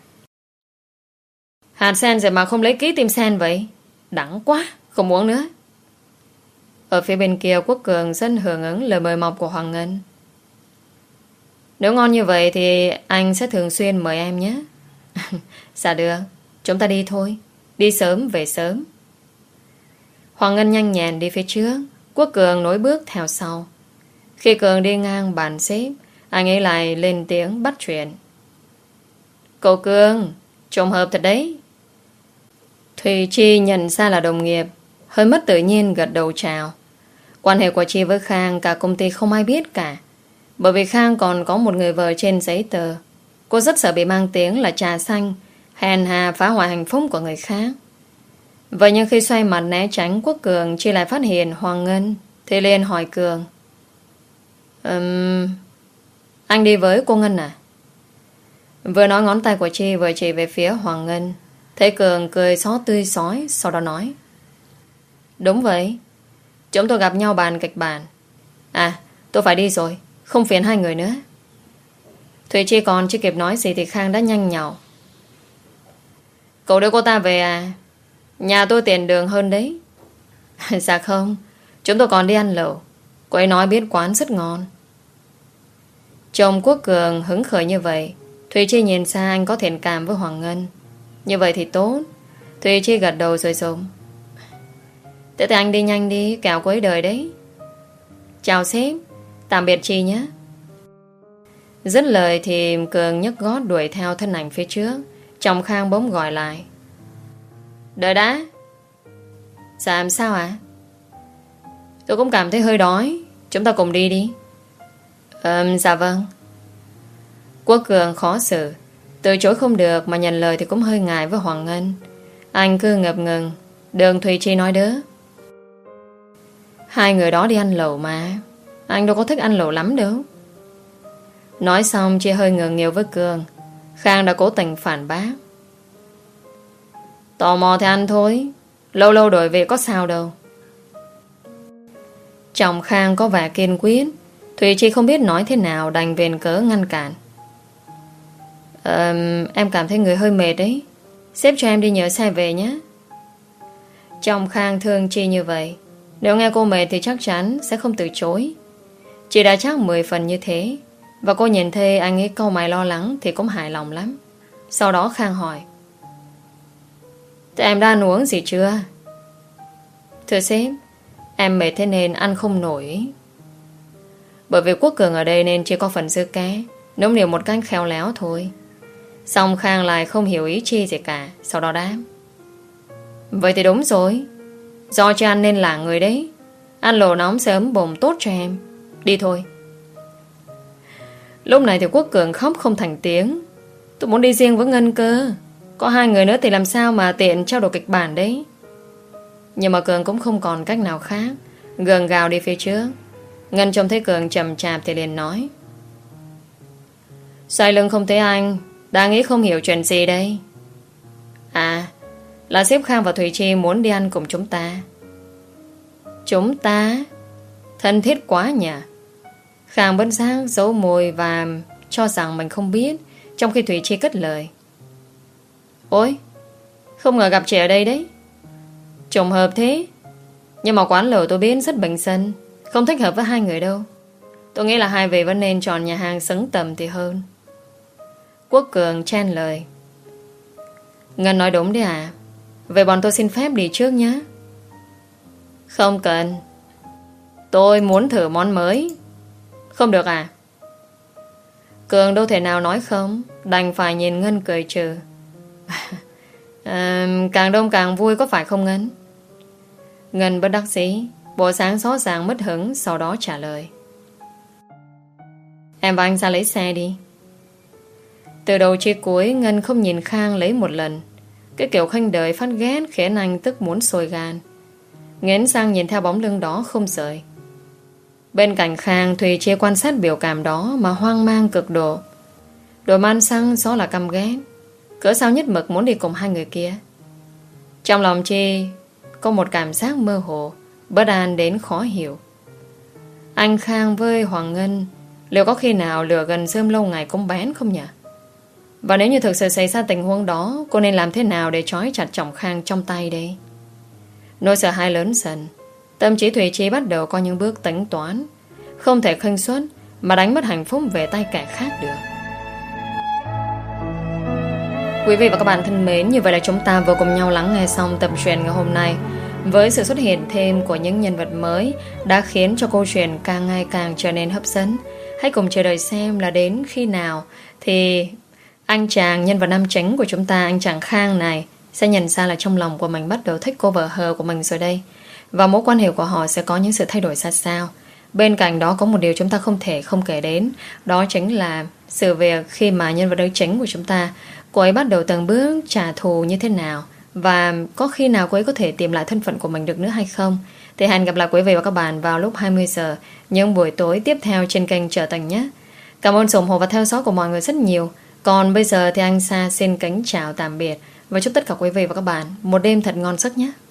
Hạt sen rồi mà không lấy ký tim sen vậy? Đắng quá, không uống nữa. Ở phía bên kia Quốc Cường rất hưởng ứng lời mời mọc của Hoàng Ngân. Nếu ngon như vậy thì anh sẽ thường xuyên mời em nhé. Dạ được, chúng ta đi thôi. Đi sớm về sớm. Hoàng Ngân nhanh nhẹn đi phía trước, Quốc Cường nối bước theo sau. Khi Cường đi ngang bàn xếp, anh ấy lại lên tiếng bắt chuyện. Cậu Cường, trùng hợp thật đấy. Thùy Chi nhận ra là đồng nghiệp, hơi mất tự nhiên gật đầu chào. Quan hệ của Chi với Khang cả công ty không ai biết cả. Bởi vì Khang còn có một người vợ trên giấy tờ. Cô rất sợ bị mang tiếng là trà xanh, hèn hà phá hoại hạnh phúc của người khác. Vậy nhưng khi xoay mặt né tránh Quốc Cường, Chi lại phát hiện Hoàng Ngân thì liền hỏi Cường: um, Anh đi với cô Ngân à? Vừa nói ngón tay của Chi vừa chỉ về phía Hoàng Ngân. Thấy Cường cười xó tươi sói, sau đó nói: Đúng vậy, chúng tôi gặp nhau bàn kịch bản. À, tôi phải đi rồi, không phiền hai người nữa. Thùy Chi còn chưa kịp nói gì thì Khang đã nhanh nhảu: Cậu đưa cô ta về à? Nhà tôi tiền đường hơn đấy. Dạ không, chúng tôi còn đi ăn lẩu. Cô ấy nói biết quán rất ngon. Chồng Quốc Cường hứng khởi như vậy, Thùy Chi nhìn xa anh có thiện cảm với Hoàng Ngân. Như vậy thì tốt. Thùy Chi gật đầu rồi dùng: Thế thì anh đi nhanh đi, kẻo cô ấy đợi đấy. Chào sếp, tạm biệt Chi nhé. Dứt lời thì Cường nhấc gót đuổi theo thân ảnh phía trước. Chồng Khang bỗng gọi lại: Đợi đã. Dạ làm sao ạ? Tôi cũng cảm thấy hơi đói, chúng ta cùng đi đi. Ừm, dạ vâng. Quốc Cường khó xử, từ chối không được mà nhận lời thì cũng hơi ngại với Hoàng Ngân. Anh cứ ngập ngừng. Đường Thùy Chi nói đỡ: Hai người đó đi ăn lẩu mà, anh đâu có thích ăn lẩu lắm đâu. Nói xong Chi hơi ngượng nghịu với Cường. Khang đã cố tình phản bác: Tò mò thì ăn thôi, lâu lâu đổi về có sao đâu. Chồng Khang có vẻ kiên quyết. Thùy Chi không biết nói thế nào, đành viện cớ ngăn cản: Ờ, em cảm thấy người hơi mệt đấy, xếp cho em đi nhờ xe về nhé. Chồng Khang thương Chi như vậy, nếu nghe cô mệt thì chắc chắn sẽ không từ chối. Chị đã chắc mười phần như thế. Và cô nhìn thấy anh ấy câu mày lo lắng thì cũng hài lòng lắm. Sau đó Khang hỏi: Thế em đã ăn uống gì chưa? Thưa sếp, em mệt thế nên ăn không nổi. Bởi vì Quốc Cường ở đây nên chỉ có phần dưa ké, nấu niềm một cách khéo léo thôi. Xong Khang lại không hiểu ý Chi gì cả. Sau đó đáp: Vậy thì đúng rồi, do cho ăn nên là người đấy. Ăn lẩu nóng sớm bụng tốt cho em. Đi thôi. Lúc này thì Quốc Cường khóc không thành tiếng: Tôi muốn đi riêng với Ngân cơ, có hai người nữa thì làm sao mà tiện trao đổi kịch bản đấy. Nhưng mà Cường cũng không còn cách nào khác, gượng gạo đi phía trước. Ngân trông thấy Cường chậm chạp thì liền nói: Xoay lưng không thấy anh, đang nghĩ không hiểu chuyện gì đây. À, là sếp Khang và Thùy Chi muốn đi ăn cùng chúng ta. Chúng ta? Thân thiết quá nhỉ. Khang bất giác giấu môi và cho rằng mình không biết, trong khi Thùy Chi cất lời: Ôi, không ngờ gặp chị ở đây đấy. Trùng hợp thế. Nhưng mà quán lẩu tôi biết rất bình dân, không thích hợp với hai người đâu. Tôi nghĩ là hai vị vẫn nên chọn nhà hàng xứng tầm thì hơn. Quốc Cường chen lời: Ngân nói đúng đấy à? Vậy bọn tôi xin phép đi trước nhé. Không cần, tôi muốn thử món mới. Không được à? Cường đâu thể nào nói không, đành phải nhìn Ngân cười trừ. à, Càng đông càng vui có phải không Ngân? Ngân bất đắc dĩ, bộ sáng rõ ràng mất hứng, sau đó trả lời: Em và anh ra lấy xe đi. Từ đầu chia cuối Ngân không nhìn Khang lấy một lần. Cái kiểu khinh đời phát ghét khiến anh tức muốn sôi gan. Nghiến răng nhìn theo bóng lưng đó không rời. Bên cạnh Khang, Thùy Chi quan sát biểu cảm đó mà hoang mang cực độ. Đôi man xăng gió là căm ghét. Cỡ sao nhất mực muốn đi cùng hai người kia. Trong lòng Chi có một cảm giác mơ hồ, bất an đến khó hiểu. Anh Khang với Hoàng Ngân liệu có khi nào lửa gần rơm lâu ngày cũng bén không nhỉ? Và nếu như thực sự xảy ra tình huống đó, cô nên làm thế nào để trói chặt chồng Khang trong tay đây? Nỗi sợ hãi lớn dần, tâm trí Thùy Chi bắt đầu có những bước tính toán. Không thể khinh suất mà đánh mất hạnh phúc về tay kẻ khác được. Quý vị và các bạn thân mến, như vậy là chúng ta vừa cùng nhau lắng nghe xong tập truyện ngày hôm nay. Với sự xuất hiện thêm của những nhân vật mới đã khiến cho câu chuyện càng ngày càng trở nên hấp dẫn. Hãy cùng chờ đợi xem là đến khi nào thì anh chàng nhân vật nam chính của chúng ta, anh chàng Khang này, sẽ nhận ra là trong lòng của mình bắt đầu thích cô vợ hờ của mình rồi đây. Và mối quan hệ của họ sẽ có những sự thay đổi ra sao. Bên cạnh đó có một điều chúng ta không thể không kể đến, đó chính là sự việc khi mà nhân vật nữ chính của chúng ta, cô ấy bắt đầu từng bước trả thù như thế nào và có khi nào cô ấy có thể tìm lại thân phận của mình được nữa hay không, thì hẹn gặp lại quý vị và các bạn vào lúc hai mươi giờ những buổi tối tiếp theo trên kênh Trở Tình nhé. Cảm ơn sự ủng hộ và theo dõi của mọi người rất nhiều. Còn bây giờ thì anh Sa xin kính chào tạm biệt và chúc tất cả quý vị và các bạn một đêm thật ngon giấc nhé.